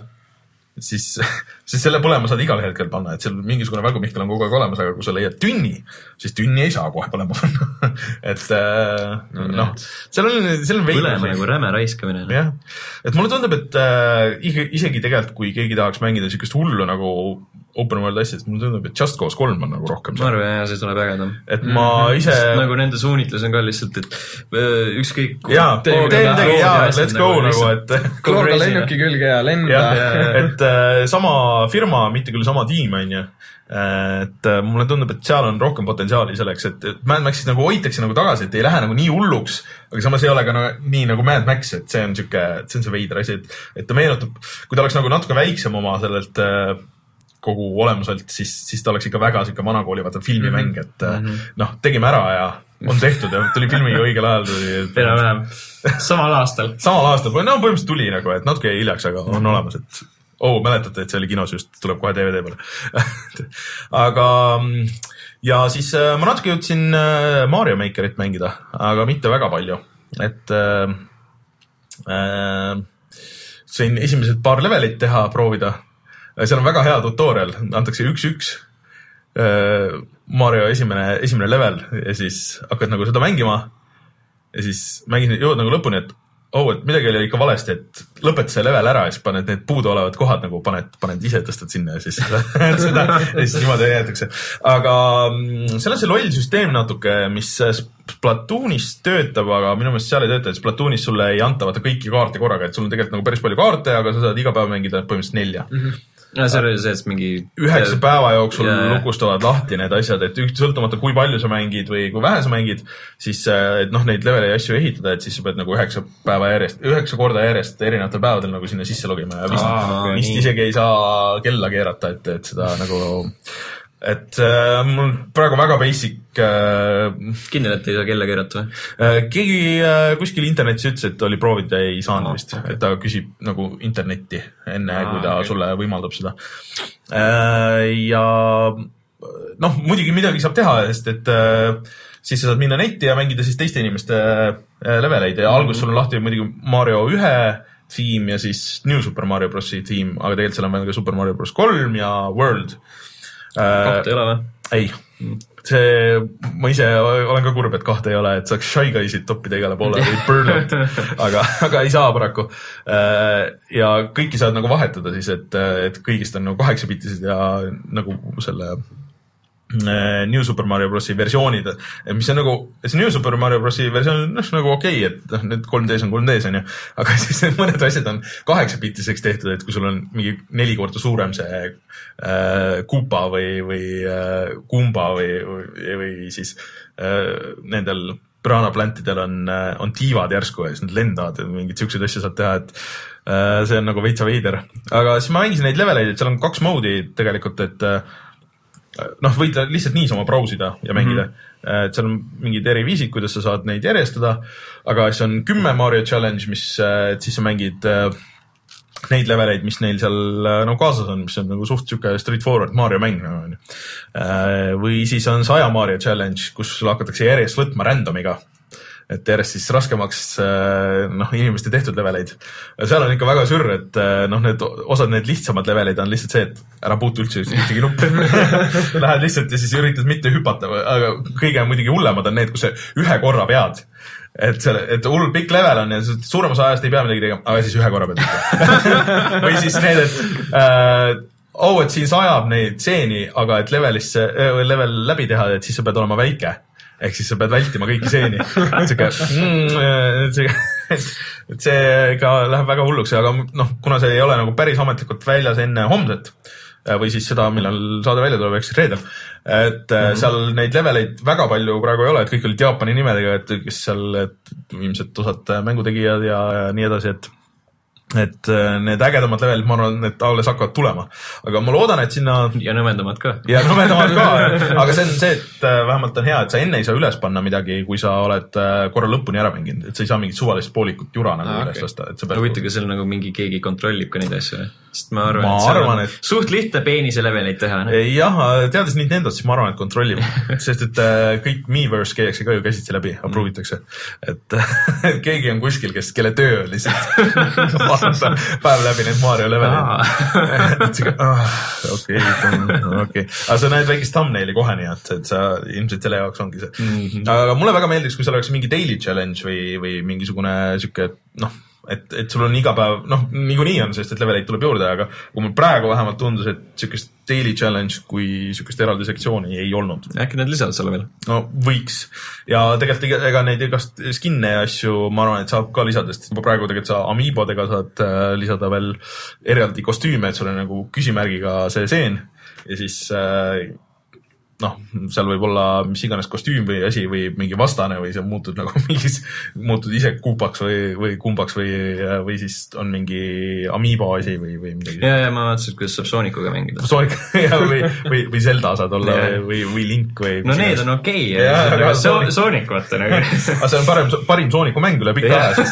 siis, siis selle põlema saad igal hetkel panna, et seal mingisugune välgumihkel on kogu aeg olemas, aga kui sa leiad tünni, siis tünni ei saa kohe põlema panna. Et noh, seal on, seal on veidi. Põlema nagu räme raiskamine. Jah, et mulle tundub, et äh, isegi tegelikult, kui keegi tahaks mängida siukest hullu nagu open world asjad, mulle tundub, et Just Cause kolm on nagu rohkem. Ma arvan, jah, see tuleb ägedam. Et ma ise... Nagu nende suunitlus on ka lihtsalt, et ükskõik... Jaa, tee midagi, jaa, let's go nagu, et... Kloorga lennuki külge ja lenda. Et sama firma, mitte küll sama tiim, on ju. Et mulle tundub, et seal on rohkem potentsiaali selleks, et Mad Maxis nagu hoitakse nagu tagasi, et ei lähe nagu nii hulluks, aga samas ei ole ka nagu, nii nagu Mad Max, et see on siuke, see on see veidra asi, et, et ta meenutab, kui ta oleks nagu natuke väiksem oma sellelt kogu olemuselt, siis, siis ta oleks ikka väga siuke vanakooli, vaata filmimäng, et mm -hmm. noh, tegime ära ja on tehtud ja tuli filmiga õigel ajal. Pere vähem. Samal aastal. Samal aastal. No põhimõtteliselt tuli nagu, et natuke hiljaks, aga on olemas, et oh, mäletate, et see oli kinos just, tuleb kohe D V D peale. Aga ja siis ma natuke jõudsin Mario Makerit mängida, aga mitte väga palju. Et äh, äh, sain esimesed paar levelit teha, proovida. Seal on väga hea tutorial, antakse üks-üks. Mario esimene, esimene level ja siis hakkad nagu seda mängima ja siis mängid jõud nagu lõpuni, et oh, et midagi oli ikka valesti, et lõpeta see level ära ja siis paned need puudu olevad kohad nagu paned, paned ise tõstad sinna ja siis seda, seda ja siis niimoodi jäetakse. Aga seal on see loll süsteem natuke, mis Splatoonis töötab, aga minu meelest seal ei tööta, et Splatoonis sulle ei anta vaata kõiki kaarte korraga, et sul on tegelikult nagu päris palju kaarte, aga sa saad iga päev mängida põhimõtteliselt nelja. Mm-hmm. No, see oli see, et mingi üheksa päeva jooksul yeah. lukustavad lahti need asjad, et üht sõltumata kui palju sa mängid või kui vähe sa mängid, siis et noh, neid leveli asju ehitada, et siis sa pead nagu üheksa päeva järjest, üheksa korda järjest erinevatel päevadel nagu sinna sisse logima ja vist, ah, vist isegi ei saa kella keerata, et, et seda nagu et äh, mul praegu väga basic äh, kindel, et ei saa kella keerata või? Äh, keegi äh, kuskil internetis ütles, et oli proovid ja ei saanud ah, vist okay. Et ta küsib nagu internetti enne ah, kui ta okay. sulle võimaldab seda äh, ja noh, muidugi midagi saab teha, sest et äh, siis sa saad minna netti ja mängida siis teiste inimeste äh, leveleid ja mm-hmm. alguses sul on lahti muidugi Mario ühe theme ja siis New Super Mario Brosi theme, aga tegelikult seal on veel ka Super Mario Bros kolm ja World. Kahte ei ole või? Ei, see, ma ise olen ka kurb, et kahte ei ole, et saaks Shy Guysid toppida igale poole või Burnout, aga, aga ei saa paraku. Ja kõiki saad nagu vahetada siis, et, et kõigist on nagu kaheksa bitised ja nagu selle New Super Mario Brosi versioonid, mis on nagu, see New Super Mario Brosi versioon on nagu okei, okay, et noh, need kolm D-s on kolm D-s on ju, aga siis mõned asjad on kaheksa bitiseks tehtud, et kui sul on mingi neli korda suurem see äh, Koopa või, või äh, Kumba või, või, või siis äh, nendel piranhaplantidel on, on tiivad järsku ja siis nad lendavad ja mingid siukseid asju saad teha, et äh, see on nagu veitsa veider. Aga siis ma mängisin neid leveleid, et seal on kaks moodi tegelikult, et noh, võid lihtsalt niisama brausida ja mängida. Mm-hmm. Et seal on mingid eri viisid, kuidas sa saad neid järjestada, aga siis on kümme Mario Challenge, mis et siis sa mängid neid leveleid, mis neil seal no, kaasas on, mis on nagu suht siuke straightforward Mario mäng. No, või siis on saja Mario Challenge, kus sul hakatakse järjest võtma randomiga. Et järjest siis raskemaks noh, inimeste tehtud leveleid. Seal on ikka väga sür, et noh, need osad need lihtsamad leveleid on lihtsalt see, et ära puutu üldse ühtegi nuppi. Lähed lihtsalt ja siis üritad mitte hüpata, aga kõige muidugi hullemad on need, kus ühe korra pead. Et, selle, et hull pikk level on ja suuremas ajast ei pea midagi tegema, aga siis ühe korra pead. Või siis need, et äh, oh, et siin sajab neid tseeni, aga et levelisse, level läbi teha, et siis sa pead olema väike. Ehk siis sa pead vältima kõiki seeni. Et see ka läheb väga hulluks, aga noh, kuna see ei ole nagu päris ametlikult väljas enne homset või siis seda, millal saade välja tuleb, eks reedel, et mm-hmm. seal neid leveleid väga palju praegu ei ole, et kõik olid Jaapani nimedega, et kes seal et ilmselt osad mängutegijad ja, ja nii edasi, et et need ägedamad levelid, ma arvan, et alles hakkavad tulema. Aga ma loodan, et sinna... Ja nõmendamad ka. Ja nõmendamad ka. Aga see on see, et vähemalt on hea, et sa enne ei saa üles panna midagi, kui sa oled korra lõpuni ära mänginud. Et sa ei saa mingit suvalist poolikut jura nagu ah, üles lasta. Okay. Huvitav, seal nagu mingi keegi kontrollib ka neid asju. Sest ma arvan, ma et see arvan, on et... suht lihtne peenise leveleid teha. Ne? Jah, teades Nintendot, siis ma arvan, et kontrollib. Sest et kõik Miiverse käiakse ka ju käsitsi läbi, approvitakse. Et keegi on kuskil, kes, kelle töö on lihtsalt vaadata päev läbi neid Mario levelid. Okei, okei. Aga sa näed väikest thumbnaili kohe nii, et, et sa ilmselt selle jaoks ongi see. Mm-hmm. Aga mulle väga meeldiks, kui seal oleks mingi daily challenge või, või mingisugune siuke, noh, et, et sul on iga päev, noh, niikuinii on, sest et leveleid tuleb juurde, aga kui mul praegu vähemalt tundus, et siukest daily challenge kui siukest eraldi sektsiooni ei olnud. Äkki need lisavad selle veel? No võiks. Ja tegelikult ega neid igast skinne ja asju, ma arvan, et saab ka lisada, sest praegu tegelikult sa Amiibodega saad lisada veel eraldi kostüüme, et sul on nagu küsimärgiga see seen ja siis noh, seal võib olla mis iganes kostüüm või asi või mingi vastane või see muutud nagu mingis, muutud ise kuupaks või, või kumbaks või, või siis on mingi Amiibo asi või, või midagi. Ja, ja ma vaatasin, kuidas saab Soonicuga mängida. Sonic, ja, või, või, või Zelda saad olla ja. või, või Link või... No need on okei, okay, aga Sonic, Sonic vaata nagu. Aga see on parim, parim Soonicu mäng üle pikka aja.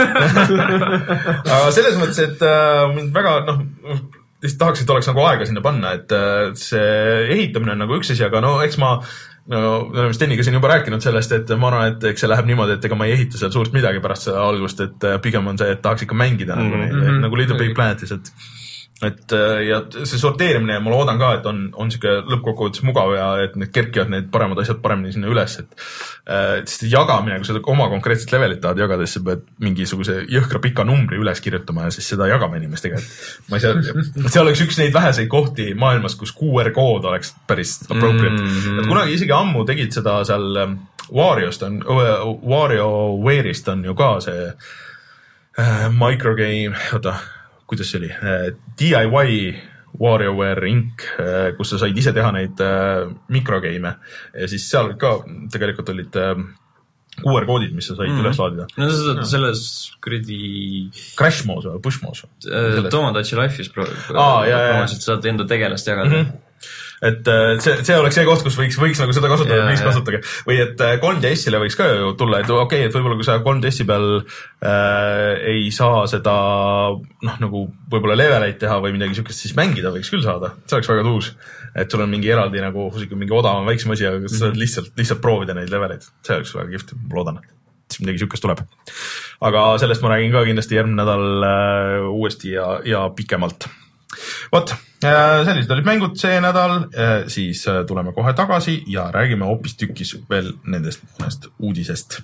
Aga selles mõttes, et äh, mind väga, noh, siis tahaks, et oleks nagu aega sinna panna, et see ehitamine on nagu üks asi, aga no eks ma, no me oleme Steniga siin juba rääkinud sellest, et ma arvan, et eks see läheb niimoodi, et ega ma ei ehita seal suurt midagi pärast seda algust, et pigem on see, et tahaks ikka mängida mm-hmm. nagu, nagu Little Big Planetis, et et ja see sorteerimine ja ma loodan ka, et on, on siuke lõppkokkuvõttes mugav ja et need kerkivad need paremad asjad paremini sinna üles, et sest jagamine, kui sa oma konkreetset levelit tahad jagada, siis sa pead mingisuguse jõhkra pika numbri üles kirjutama ja siis seda jagama inimestega. Ma ei saa, see oleks üks neid väheseid kohti maailmas, kus Q R kood oleks päris appropriate. Mm-hmm. Et kunagi isegi ammu tegid seda seal Wario'st on, WarioWare'ist on ju ka see äh, microgame, oota, kuidas see oli, D I Y WarioWare Incorporated, kus sa said ise teha neid mikrogeime ja siis seal ka tegelikult olid Q R koodid, mis sa said mm-hmm. üles laadida. No seda selles kuradi Crash Mode või Push Mode? Tomodachi Life'is ah, proovisid saad enda tegelast jagada. Mm-hmm. Et see, see oleks see koht, kus võiks, võiks nagu seda kasutada, võiks kasutage. Või et kolm D S-ile võiks ka ju tulla, et okei, okay, et võib-olla kui sa kolm D S-i peal äh, ei saa seda, noh, nagu võib-olla leveleid teha või midagi siukest, siis mängida võiks küll saada. See oleks väga tuus. Et sul on mingi eraldi nagu, mingi odavam väiksem asi, aga sa saad lihtsalt, lihtsalt proovida neid leveleid. See oleks väga kihvt, ma loodan. Siis midagi siukest tuleb. Aga sellest ma räägin ka kindlasti järgmine nädal äh, uuesti ja, ja pikemalt. Vot, sellised olid mängud see nädal, siis tuleme kohe tagasi ja räägime hoopis tükis veel nendest mõnest uudisest.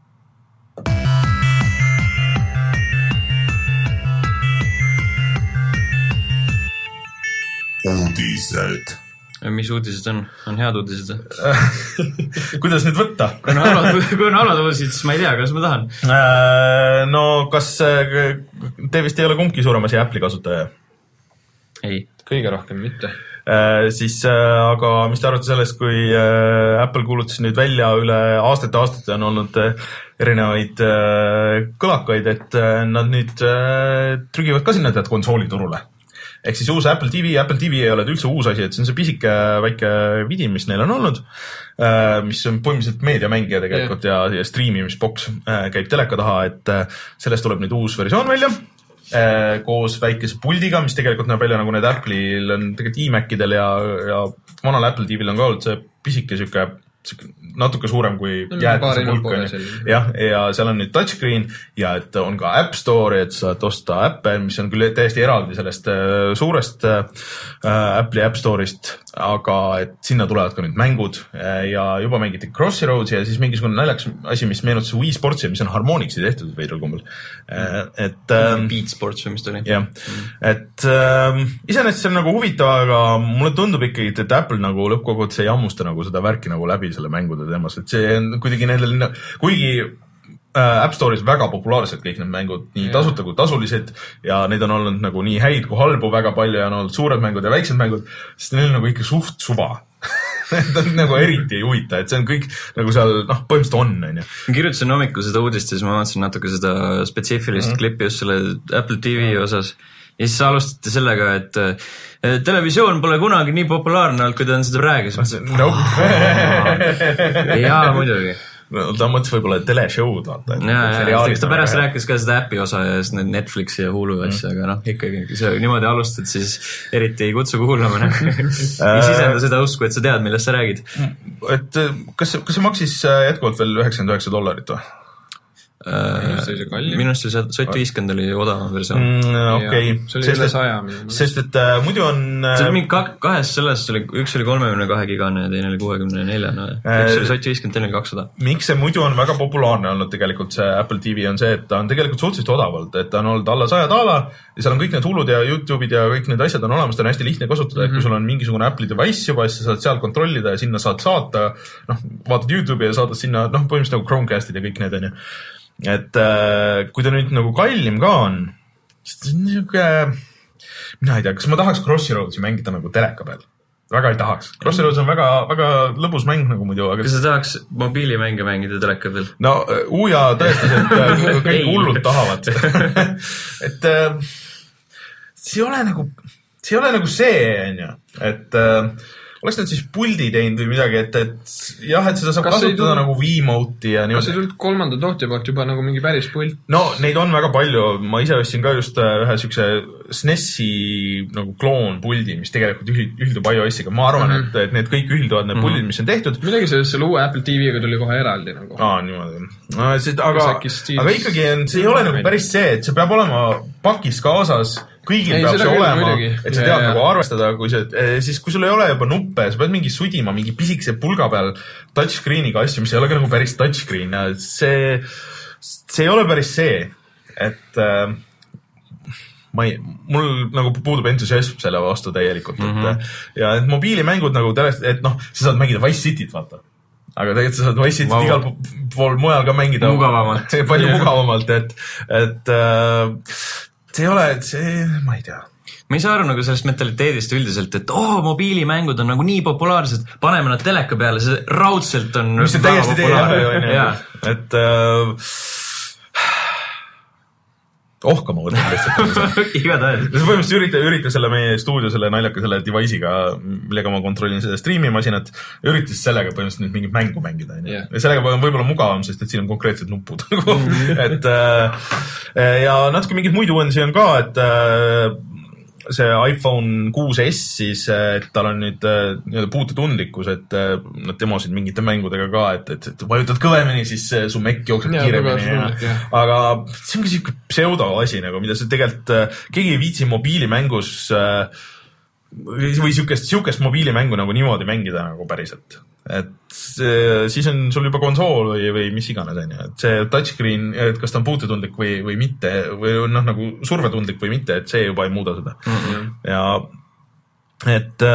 Uudised. Mis uudised on? On head uudised? Kuidas nüüd võtta? Kui on halvad, kui on halvad uudised, siis ma ei tea, kas ma tahan. No kas te vist ei ole kumbki suurem asi Apple'i kasutaja? Ei, kõige rohkem mitte. Äh, siis, äh, aga mis te arvate sellest, kui äh, Apple kuulutas nüüd välja üle aastate aastate on olnud äh, erinevaid äh, kõlakaid, et äh, nad nüüd äh, trügivad ka sinna tead konsooliturule. Ehk siis uus Apple T V, Apple T V ei ole üldse uus asi, et see on see pisike väike vidi, mis neil on olnud, äh, mis on põhimõtteliselt meediamängija tegelikult yeah. ja, ja streamimisboks äh, käib teleka taha, et äh, sellest tuleb nüüd uus versioon välja. Koos väikese puldiga, mis tegelikult näeb välja nagu need Apple'il on tegelikult iMac'idel ja, ja vanal Apple T V-l on ka olnud see pisike siuke, siuke natuke suurem kui jäätise pulk on. Jah, ja seal on nüüd touchscreen ja et on ka App Store, et saad osta äppe, mis on küll täiesti eraldi sellest suurest Apple'i App Store'ist, aga et sinna tulevad ka nüüd mängud ja juba mängiti Crossroads ja siis mingisugune naljaks asi, mis meenutas Wii Sportsi, mis on Harmonixi tehtud veidral kumbel. Et, Beat Sports või mis ta oli. Jah, et iseenesest see on nagu huvitav, aga mulle tundub ikkagi, et Apple nagu lõppkokkuvõttes ei ammusta nagu seda värki nagu läbi selle mängude teemas, et see on kuidagi nendel, kuigi App Store'is väga populaarsed kõik need mängud, nii tasuta kui tasulised ja neid on olnud nagu nii häid kui halbu väga palju ja on olnud suured mängud ja väiksed mängud, sest neil on nagu ikka suht suva. Need on nagu eriti ei huvita, et see on kõik nagu seal, noh, põhimõtteliselt on, on ju. Ma kirjutasin hommikul seda uudist ja siis ma vaatasin natuke seda spetsiifilist mm-hmm. klippi just selle Apple T V osas. Ja siis alustate sellega, et äh, televisioon pole kunagi nii populaarne olnud, kui ta on seda räägis. Nope. Jaa, muidugi. No, ta mõttes võib-olla teleshow'd, vaata. Jaa, jaa, ta pärast rääkis ka seda äppi osa ja siis need Netflixi ja Hulu asja, aga noh, ikkagi, kui sa niimoodi alustad, siis eriti ei kutsu kuulama. Ei sisenda seda usku, et sa tead, millest sa räägid. Et kas, kas see maksis jätkuvalt veel üheksakümmend üheksa dollarit või? Minu arust see sott viiskümmend oli odavam versioon. Mm, okei. See oli üle saja. Sest et äh, muidu on... See oli mingi kahes selles, oli, üks oli kolmekümne kahe gigane ja teine oli kuuekümne nelja. No. Üks oli sott viiskümmend, teine oli kakssada. Miks see muidu on väga populaarne olnud tegelikult see Apple T V on see, et ta on tegelikult suhteliselt odavalt, et ta on olnud alla saja daala ja seal on kõik need Hulud ja YouTube'id ja kõik need asjad on olemas, ta on hästi lihtne kasutada, mm-hmm. et kui sul on mingisugune Apple'i device juba, siis sa saad seal kontrollida ja sinna saad saata, noh, vaatad YouTube'i ja saadad sinna, noh, põhimõtteliselt nagu Chromecastid ja kõik need on ju. Et äh, kui ta nüüd nagu kallim ka on, siis ta on niisugune, mina ei tea, kas ma tahaks Crossroadsi mängida nagu teleka peal? Väga ei tahaks. Crossroads on väga, väga lõbus mäng nagu muidu. Aga... Kas sa tahaks mobiilimänge mängida teleka peal? No uja tõestas, et kõik hullud tahavad. et äh, see ei ole nagu, see ei ole nagu see, on ju. Et... Äh, oleks nad siis puldi teinud või midagi, et, et jah, et seda saab kas kasutada tulnud, nagu Wiimote'i ja niimoodi. Kas see tulnud kolmanda tootja poolt juba nagu mingi päris pult? No, neid on väga palju. Ma ise ostsin ka just ühe sükse S N E S-i nagu kloonpuldi, mis tegelikult ühildub iOS-iga. Ma arvan, mm-hmm. et, et need kõik ühilduvad, need puldid, mis on tehtud. Midagi sellest selle uue Apple T V-ga tuli kohe eraldi nagu. Aa, niimoodi. No, see, aga, aga ikkagi on, see ei ole nagu päris see, et see peab olema pakis kaasas kõigil ei, peab see olema, muidugi. Et sa tead ja, nagu arvestada, kui see, siis kui sul ei ole juba nuppe, sa pead mingi sudima mingi pisikese pulga peal touchscreeniga asju, mis ei ole ka nagu päris touchscreen. See, see ei ole päris see, et äh, ma ei, mul nagu puudub entusiasm selle vastu täielikult. Mm-hmm. Et, ja et mobiilimängud nagu, et noh, sa saad mängida Vice Cityt, vaata. Aga tegelikult sa saad Vice Cityt wow. igal pool mujal ka mängida. Mugavamalt. Palju yeah. mugavamalt, et, et äh, see ei ole, et see, ma ei tea. Ma ei saa aru nagu sellest mentaliteedist üldiselt, et oo, oh, mobiilimängud on nagu nii populaarsed, paneme nad teleka peale, see raudselt on mis see täiesti tee, jah. Et äh, ohkama võtnud lihtsalt. Igatahes. Sa põhimõtteliselt ürita, ürita selle meie stuudio selle naljaka selle device'iga, millega ma kontrollin seda streamimasinat, üritas sellega põhimõtteliselt nüüd mingit mängu mängida. Yeah. Ja sellega on võib-olla mugavam, sest et siin on konkreetsed nupud. et äh, ja natuke mingeid muid uuendusi on ka, et äh, see iPhone kuus S siis, et tal on nüüd äh, puutetundlikkus, et äh, nad demosid mingite mängudega ka, et, et, et vajutad kõvemini, siis su mekk jookseb ja, kiiremini. Ja, ja. Aga see on ka siuke pseudo asi, nagu, mida see tegelikult äh, keegi ei viitsi mobiilimängus äh, või siukest, siukest mobiilimängu nagu niimoodi mängida nagu päriselt. Et see, siis on sul juba konsool või, või mis iganes, et see touchscreen, et kas ta on puutetundlik või, või mitte, või noh, nagu survetundlik või mitte, et see juba ei muuda seda. Mm-hmm. Ja et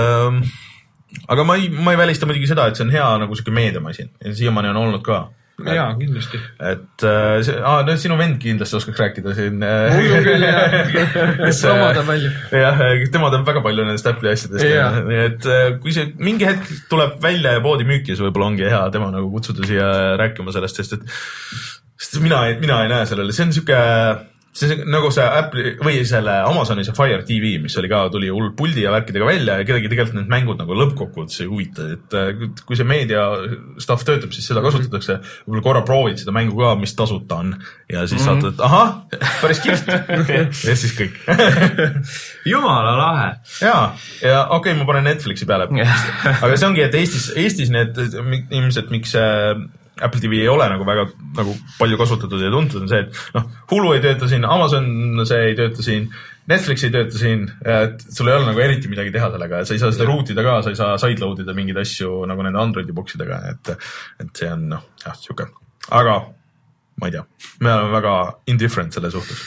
äh, aga ma ei, ma ei välista muidugi seda, et see on hea nagu siuke meediamasin ja siiamaani on olnud ka. Jaa, kindlasti. Et äh, see, ah, no, sinu vend kindlasti oskaks rääkida siin. Mullu küll, jah. Tema teab palju. Jah, tema teab väga palju nendest Apple'i asjadest. Et kui see mingi hetk tuleb välja ja poodi müüki, siis võib-olla ongi hea tema nagu kutsuda siia rääkima sellest, sest et sest mina, mina ei näe sellele. See on siuke... See on nagu see Apple või selle Amazoni see Fire T V, mis oli ka, tuli hull puldi ja värkidega välja ja kedagi tegelikult need mängud nagu lõppkokkuvõttes ei huvita, et kui see meedia stuff töötab, siis seda kasutatakse, võib-olla korra proovid seda mängu ka, mis tasuta on ja siis mm-hmm. saad, et ahah, päris kihvt ja siis kõik. Jumala lahe. Jaa, ja okei, okay, ma panen Netflixi peale. Aga see ongi, et Eestis, Eestis need ilmselt, miks Apple T V ei ole nagu väga nagu palju kasutatud ja tuntud on see, et noh, Hulu ei tööta siin, Amazon see ei tööta siin, Netflix ei tööta siin, et sul ei ole nagu eriti midagi teha sellega, et sa ei saa seda rootida ka, sa ei saa sideloadida mingeid asju nagu nende Androidi boxidega, et, et see on noh, jah, siuke. Aga ma ei tea, me oleme väga indifferent selle suhtes.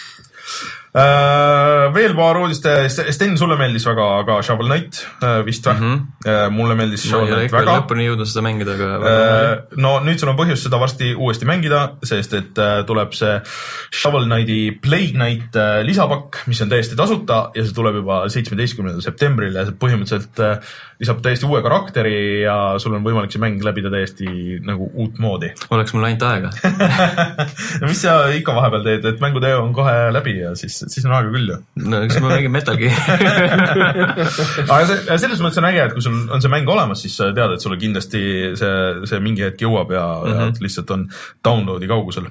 Uh, veel paar uudist, Sten, sulle meeldis väga ka Shovel Knight uh, vist või? Mm-hmm. Uh, mulle meldis Shovel no, Knight väga. Lõpuni jõudnud seda mängida, aga uh, no nüüd sul on põhjus seda varsti uuesti mängida, sest et uh, tuleb see Shovel Knighti Plague Knight uh, lisapakk, mis on täiesti tasuta ja see tuleb juba seitsmeteistkümnendal septembril ja see põhimõtteliselt uh, lisab täiesti uue karakteri ja sul on võimalik see mäng läbida täiesti nagu uut moodi. Oleks mul ainult aega. No mis sa ikka vahepeal teed, et mängutöö on kohe läbi ja siis siis on aega küll ju. No eks ma mängin Metal Gear. Aga see, selles mõttes on äge, et kui sul on see mäng olemas, siis sa tead, et sulle kindlasti see, see mingi hetk jõuab ja, mm-hmm. ja lihtsalt on downloadi kaugusel.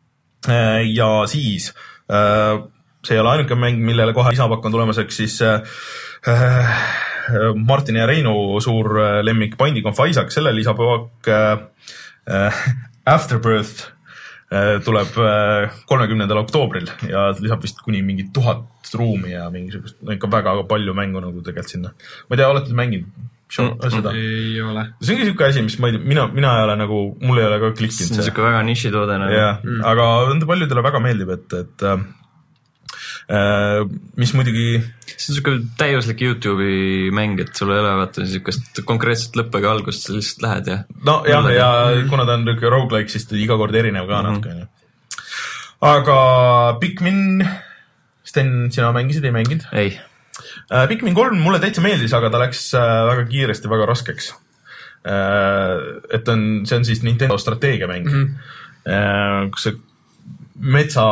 Ja siis see ei ole ainuke mäng, millele kohe lisapakk on tulemaseks, siis Martin ja Reinu suur lemmik Binding of Isaac, selle lisapakk Afterbirth tuleb kolmekümnendal oktoobril ja lisab vist kuni mingi tuhat ruumi ja mingisugust, no ikka väga palju mängu nagu tegelikult sinna. Ma ei tea, olete mänginud? Mm, seda? Ei ole. See ongi siuke asi, mis ma ei tea, mina, mina ei ole nagu, mul ei ole ka klikkinud. See on siuke väga nišitoode nagu. Ja, mm. Aga paljudele väga meeldib, et, et äh, mis muidugi... See on siuke täiuslik YouTube'i mäng, et sul ei ole vaata siukest konkreetset lõppega algust, sa lihtsalt lähed ja... No jah, ja mm. kuna ta on niuke roguelike, siis ta iga kord erinev ka mm. natuke. Aga Pikmin, Sten, sina mängisid, ei mänginud? Ei. Pikmin kolm mulle täitsa meeldis, aga ta läks väga kiiresti, väga raskeks. Et on, see on siis Nintendo strateegiamäng. Mm-hmm. Kus see metsa...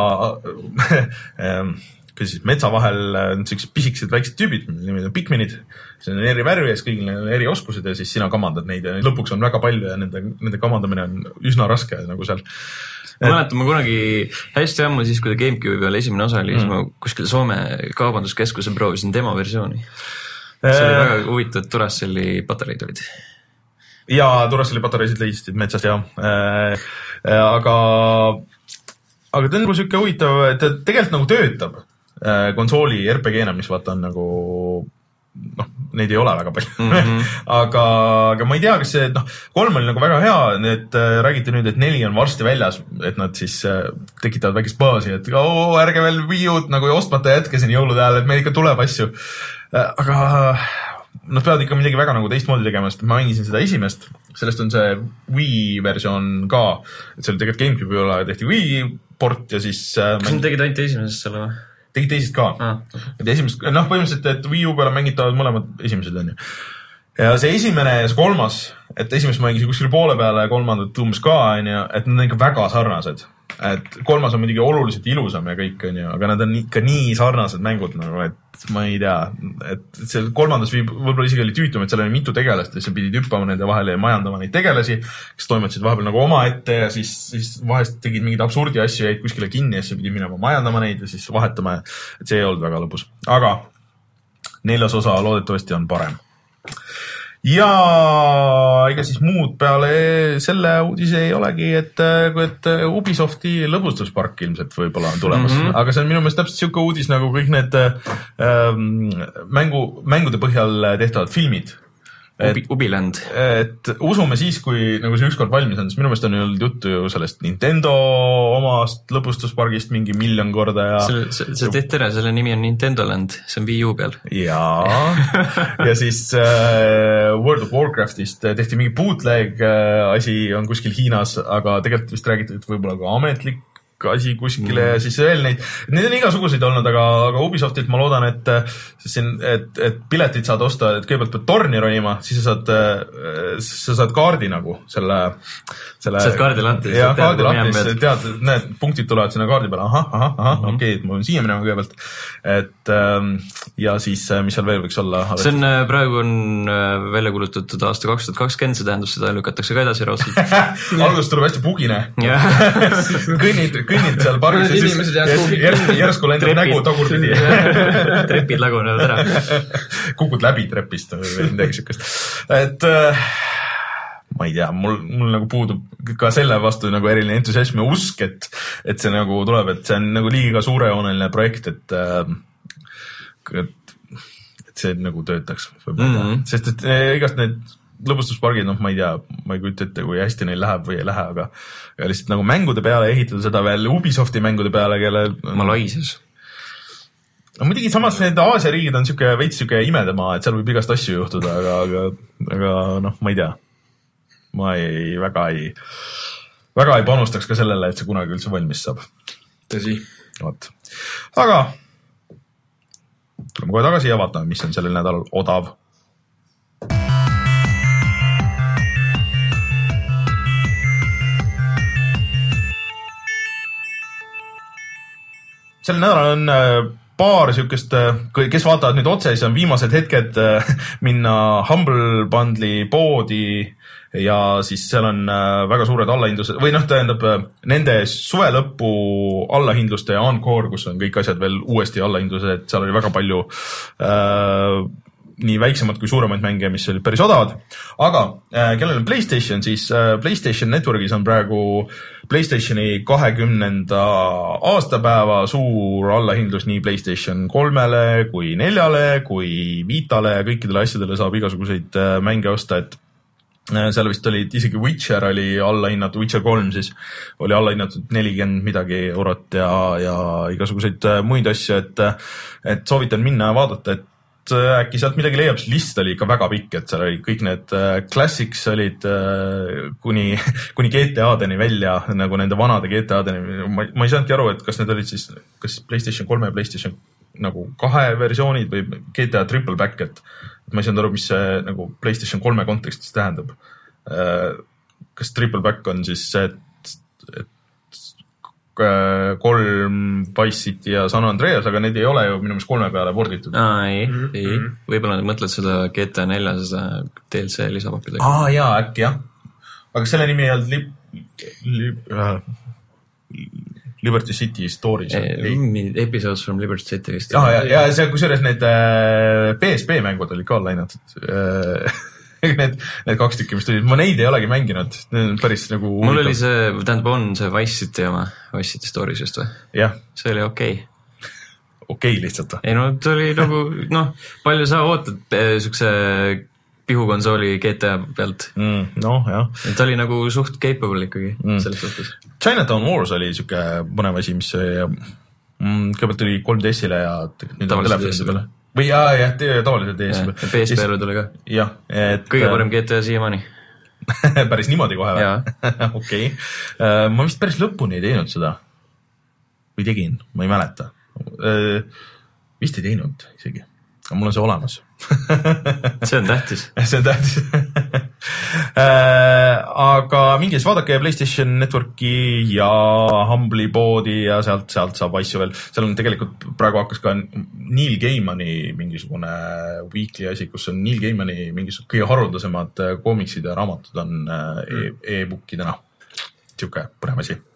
kui siis metsa vahel on sellised pisikesed väiksed tüübid, nimelt on Pikminid, siis on eri värvi ja siis kõigil on eri oskused ja siis sina kamandad neid ja lõpuks on väga palju ja nende, nende kamandamine on üsna raske nagu seal. Ma mäletan, ma kunagi hästi ammu siis, kui ta GameCube'i peal esimene osa oli, mm. siis ma kuskil Soome kaubanduskeskuse proovisin demo versiooni. See oli väga huvitav, et Duracelli patareid olid. Ja Duracelli patareisid leidisid metsast, jah. Aga, aga ta on nagu siuke huvitav, et ta tegelikult nagu töötab. konsooli R P G-na, mis vaata on nagu noh, neid ei ole väga palju mm. -hmm. aga, aga ma ei tea, kas see, noh, kolm oli nagu väga hea, nüüd äh, räägiti nüüd, et neli on varsti väljas, et nad siis äh, tekitavad väikest baasi, et oo, ärge veel Wii U'd nagu ostmata jätke siin jõulude ajal, et meil ikka tuleb asju äh,. aga nad peavad ikka midagi väga nagu teistmoodi tegema, sest ma mainisin seda esimest, sellest on see Wii versioon ka, et see oli tegelikult GameCube'i üle, tehti Wii port ja siis äh, kas nad tegid ainult esimesest selle või? Tegid teised ka ah,. Okay. Et esimest, noh, põhimõtteliselt, et Wii U peale mängitavad mõlemad esimesed on ju. Ja see esimene ja see kolmas, et esimest mängisin kuskil poole peale ja kolmandat umbes ka on ju, et nad on ikka väga sarnased. Et kolmas on muidugi oluliselt ilusam ja kõik on ju, aga nad on ikka nii sarnased mängud nagu, et ma ei tea, et see kolmandas viib, võib-olla isegi oli tüütum, et seal oli mitu tegelast ja sa pidid hüppama nende vahele ja majandama neid tegelasi, kes toimetasid vahepeal nagu oma ette ja siis, siis vahest tegid mingid absurdi asju, jäid kuskile kinni ja siis pidid minema majandama neid ja siis vahetama, et see ei olnud väga lõbus. Aga neljas osa loodetavasti on parem. Ja ega siis muud peale selle uudise ei olegi, et, et Ubisofti lõbustuspark ilmselt võib-olla on tulemas. Mm -hmm. Aga see on minu meelest täpselt siuke uudis nagu kõik need ähm, mängu, mängude põhjal tehtavad filmid. Ubi, Ubiland. Et usume siis, kui nagu see ükskord valmis on, sest minu meelest on olnud juttu ju sellest Nintendo omast lõbustuspargist mingi miljon korda ja... Sa teed tere, selle nimi on Nintendo Land, see on Wii U peal. Jaa. Ja siis äh, World of Warcraftist tehti mingi bootleg äh, asi on kuskil Hiinas, aga tegelikult vist räägitud, et võib-olla ka ametlik asi kuskile mm. ja siis veel neid, neid on igasuguseid olnud, aga, aga Ubisoftilt ma loodan, et, et, et piletid saad osta, et kõigepealt pead torni ronima, siis sa saad, sa saad kaardi nagu selle, selle. Saad kaardi lahti. Ja kaardi lahti, tead, need punktid tulevad sinna kaardi peale, ahah, ahah, ahah, mm -hmm. okei, et mul on siia minema kõigepealt. Et ja siis, mis seal veel võiks olla? See on, praegu on välja kulutatud aasta kaks tuhat kakskümmend, see tähendab, seda lükatakse ka edasi raudselt. Alguses tuleb hästi bugine. kõnnid, kõnnid seal pargis ja siis järsku, järsku lendab nägu tagurpidi. Trepid lagunevad ära. Kukud läbi trepist või midagi siukest. Et äh, ma ei tea, mul, mul nagu puudub ka selle vastu nagu eriline entusiasm ja usk, et, et see nagu tuleb, et see on nagu liiga suurejooneline projekt, et, et, et see nagu töötaks. Mm -hmm. Sest et igast need lõbustuspargid, noh, ma ei tea, ma ei kujuta ette, kui hästi neil läheb või ei lähe, aga ja lihtsalt nagu mängude peale ehitada seda veel Ubisofti mängude peale, kelle Malaisias. No muidugi samas need Aasia riigid on siuke veits siuke imedemaa, et seal võib igast asju juhtuda, aga, aga, aga noh, ma ei tea. Ma ei, väga ei, väga ei panustaks ka sellele, et see kunagi üldse valmis saab. Tõsi. Vaat. Aga tuleme kohe tagasi ja vaatame, mis on sellel nädalal odav. Sel nädalal on paar siukest, kes vaatavad nüüd otse, siis on viimased hetked minna Humble Bundle'i poodi ja siis seal on väga suured allahindlused või noh, tähendab nende suve lõppu allahindluste ja Encore, kus on kõik asjad veel uuesti allahindlused, seal oli väga palju äh, nii väiksemad kui suuremaid mänge, mis olid päris odavad. Aga äh, kellel on PlayStation, siis äh, PlayStation Networkis on praegu PlayStationi kahekümnenda aastapäeva suur allahindlus nii PlayStation kolmele kui neljale kui viitale ja kõikidele asjadele saab igasuguseid äh, mänge osta, et äh, seal vist olid isegi Witcher oli allahinnatud, Witcher kolm siis oli allahinnatud nelikümmend midagi eurot ja, ja igasuguseid äh, muid asju, et, et soovitan minna ja vaadata, et äkki sealt midagi leiab, see list oli ikka väga pikk, et seal oli kõik need classics olid kuni, kuni G T A-deni välja, nagu nende vanade G T A-deni. Ma, ma ei saanudki aru, et kas need olid siis, kas PlayStation kolme ja PlayStation nagu kahe versioonid või G T A triple back, et ma ei saanud aru, mis see nagu PlayStation kolme kontekstis tähendab. Kas triple back on siis see, et, et kolm Vice City ja San Andreas, aga need ei ole ju minu meelest kolme peale porditud. Aa, ei, mm -hmm. ei. Võib-olla nad mõtled seda G T A nelja, seda D L C lisapakki. Aa, jaa, äkki jah. Aga selle nimi ei olnud li, li, uh, Liberty City Stories. Episodes from Liberty City vist. Ja, ja, ja see, kusjuures need uh, P S P mängud olid ka lainatud. Uh, Need, need kaks tükki, mis tulid, ma neid ei olegi mänginud, need on päris nagu mul huvitav. Oli see, tähendab on see Vice City oma, Vice City Stories just või? Jah. See oli okei okay. okei okay, lihtsalt. ei no ta oli nagu, noh, palju sa ootad siukse pihukonsooli G T A pealt. Mm, noh, jah. Ta oli nagu suht capable ikkagi mm. selles suhtes. Chinatown Wars oli siuke põnev asi, mis mm, kõigepealt tuli kolm D S-ile ja nüüd on telefonide peale. Või jah, jah, tavaliselt D S-ile. P S P-le tuli ka. Jah, et... Kõige parem G T A siiamaani. Päris niimoodi kohe või? Okei. Ma vist päris lõpuni ei teinud seda. Või tegin, ma ei mäleta. Vist ei teinud isegi. Aga mul on see olemas. See on tähtis. See on tähtis. Aga mingis vaadake PlayStation Networki ja Humble'i poodi ja sealt, sealt saab asju veel. Seal on tegelikult praegu hakkas ka Neil Gaimani mingisugune weekly asi, kus on Neil Gaimani mingisugune kõige haruldasemad koomiksid ja raamatud on mm. e-bookidena. Siuke põnev asi.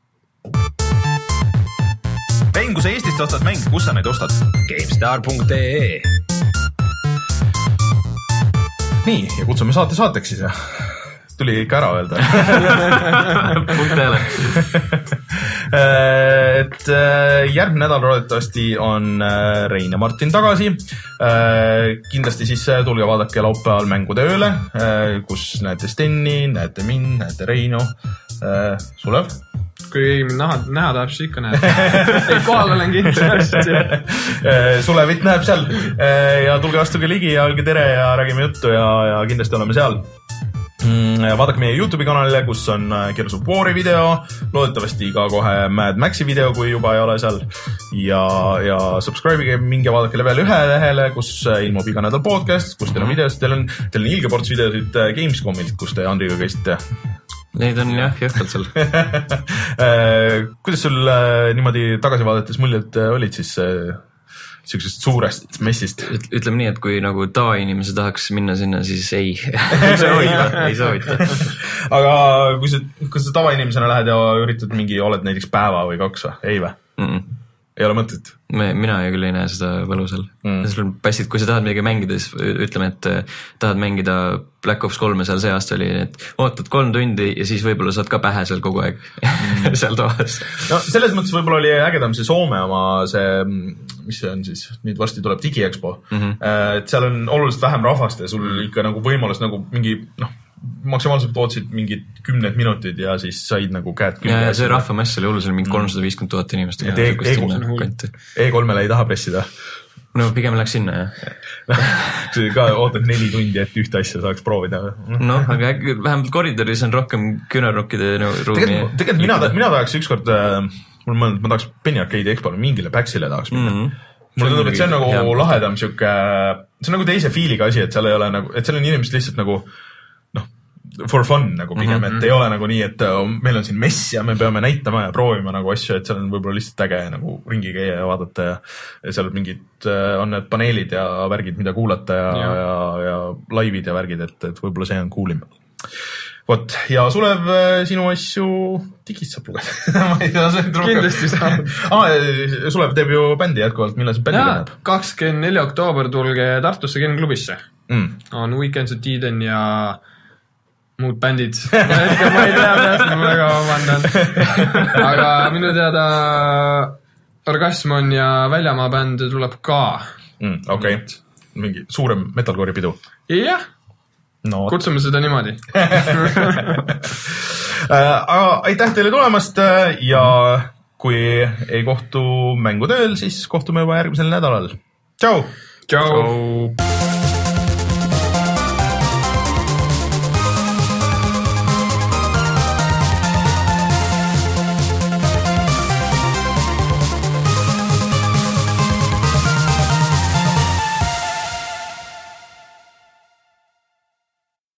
Mäng, kui sa Eestist ostad mäng, kus sa neid ostad? GameStar punkt ee Nii, ja kutsume saate saateks siis ja tuli ikka ära öelda. Punkt jälle. Et järgmine nädal loodetavasti on Rein ja Martin tagasi. Kindlasti siis tulge vaadake laupäeval mängude ööle, kus näete Stenni, näete mind, näete Reinu. Sulev? Kui näha, näha tahab, siis ikka näeb. Ei, kohal olen kindlasti. Sulevit näeb seal ja tulge astuge ligi ja olge tere ja räägime juttu ja, ja kindlasti oleme seal. Vaadake meie YouTube'i kanalile, kus on Gears of War'i video, loodetavasti ka kohe Mad Maxi video, kui juba ei ole seal ja, ja subscribe'ige minge vaadake level ühe lehele, kus ilmub iga nädal podcast, kus teil on videosid, teil on, teil on ilge ports videosid Gamescomilt, kus te Andriga käisite. Neid on jah, jõhkalt seal. Kuidas sul niimoodi tagasi vaadates muljed olid siis siuksest suurest messist? Ütleme nii, et kui nagu tavainimese tahaks minna sinna, siis ei. ei soovita, ei soovita. Aga kui sa, kui sa tavainimesena lähed ja üritad mingi, oled näiteks päeva või kaks või? Ei või? Mm -mm. Ei ole mõtet? Me, mina küll ei näe seda võlu seal. Mm. Sul passid, kui sa tahad midagi mängida, siis ütleme, et tahad mängida Black Ops kolme seal see aasta oli, et ootad kolm tundi ja siis võib-olla saad ka pähe seal kogu aeg mm. seal toas. No selles mõttes võib-olla oli ägedam see Soome oma see, mis see on siis, nüüd varsti tuleb DigiExpo. Mm -hmm. Et seal on oluliselt vähem rahvast ja sul ikka nagu võimalus nagu mingi, noh, maksimaalselt ootsid mingid kümned minutid ja siis said nagu käed kümne. Ja, ja see rahvamass oli oluliselt mingi kolmsada viiskümmend tuhat inimest. E kolmele ei taha pressida. No pigem läks sinna, jah. See ka ootad neli tundi, et ühte asja saaks proovida. No, aga vähemalt koridoris on rohkem küünarnukkide ruumi. Tegelikult, tegelikult mina, mina tahaks ükskord, mul mõelnud, ma tahaks Penny Arcade Expole mingile Paxile tahaks minna. Mm -hmm. Mulle tundub, et see on nagu hea. Lahedam siuke, see on nagu teise fiiliga asi, et seal ei ole nagu, et seal on inimesed lihtsalt nagu for fun nagu pigem, mm-hmm. et ei ole nagu nii, et meil on siin mess ja me peame näitama ja proovima nagu asju, et seal on võib-olla lihtsalt äge nagu ringi käia ja vaadata ja, ja seal mingid on need paneelid ja värgid, mida kuulata ja, ja. ja, ja laivid ja värgid, et, et võib-olla see on coolim. Vot, ja Sulev, sinu asju digist saab lugeda. Ma ei tea, see on rohkem. Kindlasti saab. ah, Sulev teeb ju bändi jätkuvalt, millal see bändi läheb? kakskümmend neli oktoober tulge Tartusse Gen-klubisse. Mm. On Weekends at Eden ja muud bändid. Ma ei tea peast, ma väga vabandan. Aga minu teada Orgasmon ja Väljamaa bänd tuleb ka. Mm, Okei, okay. Mingi suurem metalcore'i pidu. Jah, no, kutsume seda niimoodi. Aga aitäh teile tulemast ja kui ei kohtu mängutööl, siis kohtume juba järgmisel nädalal. Tšau! Tšau!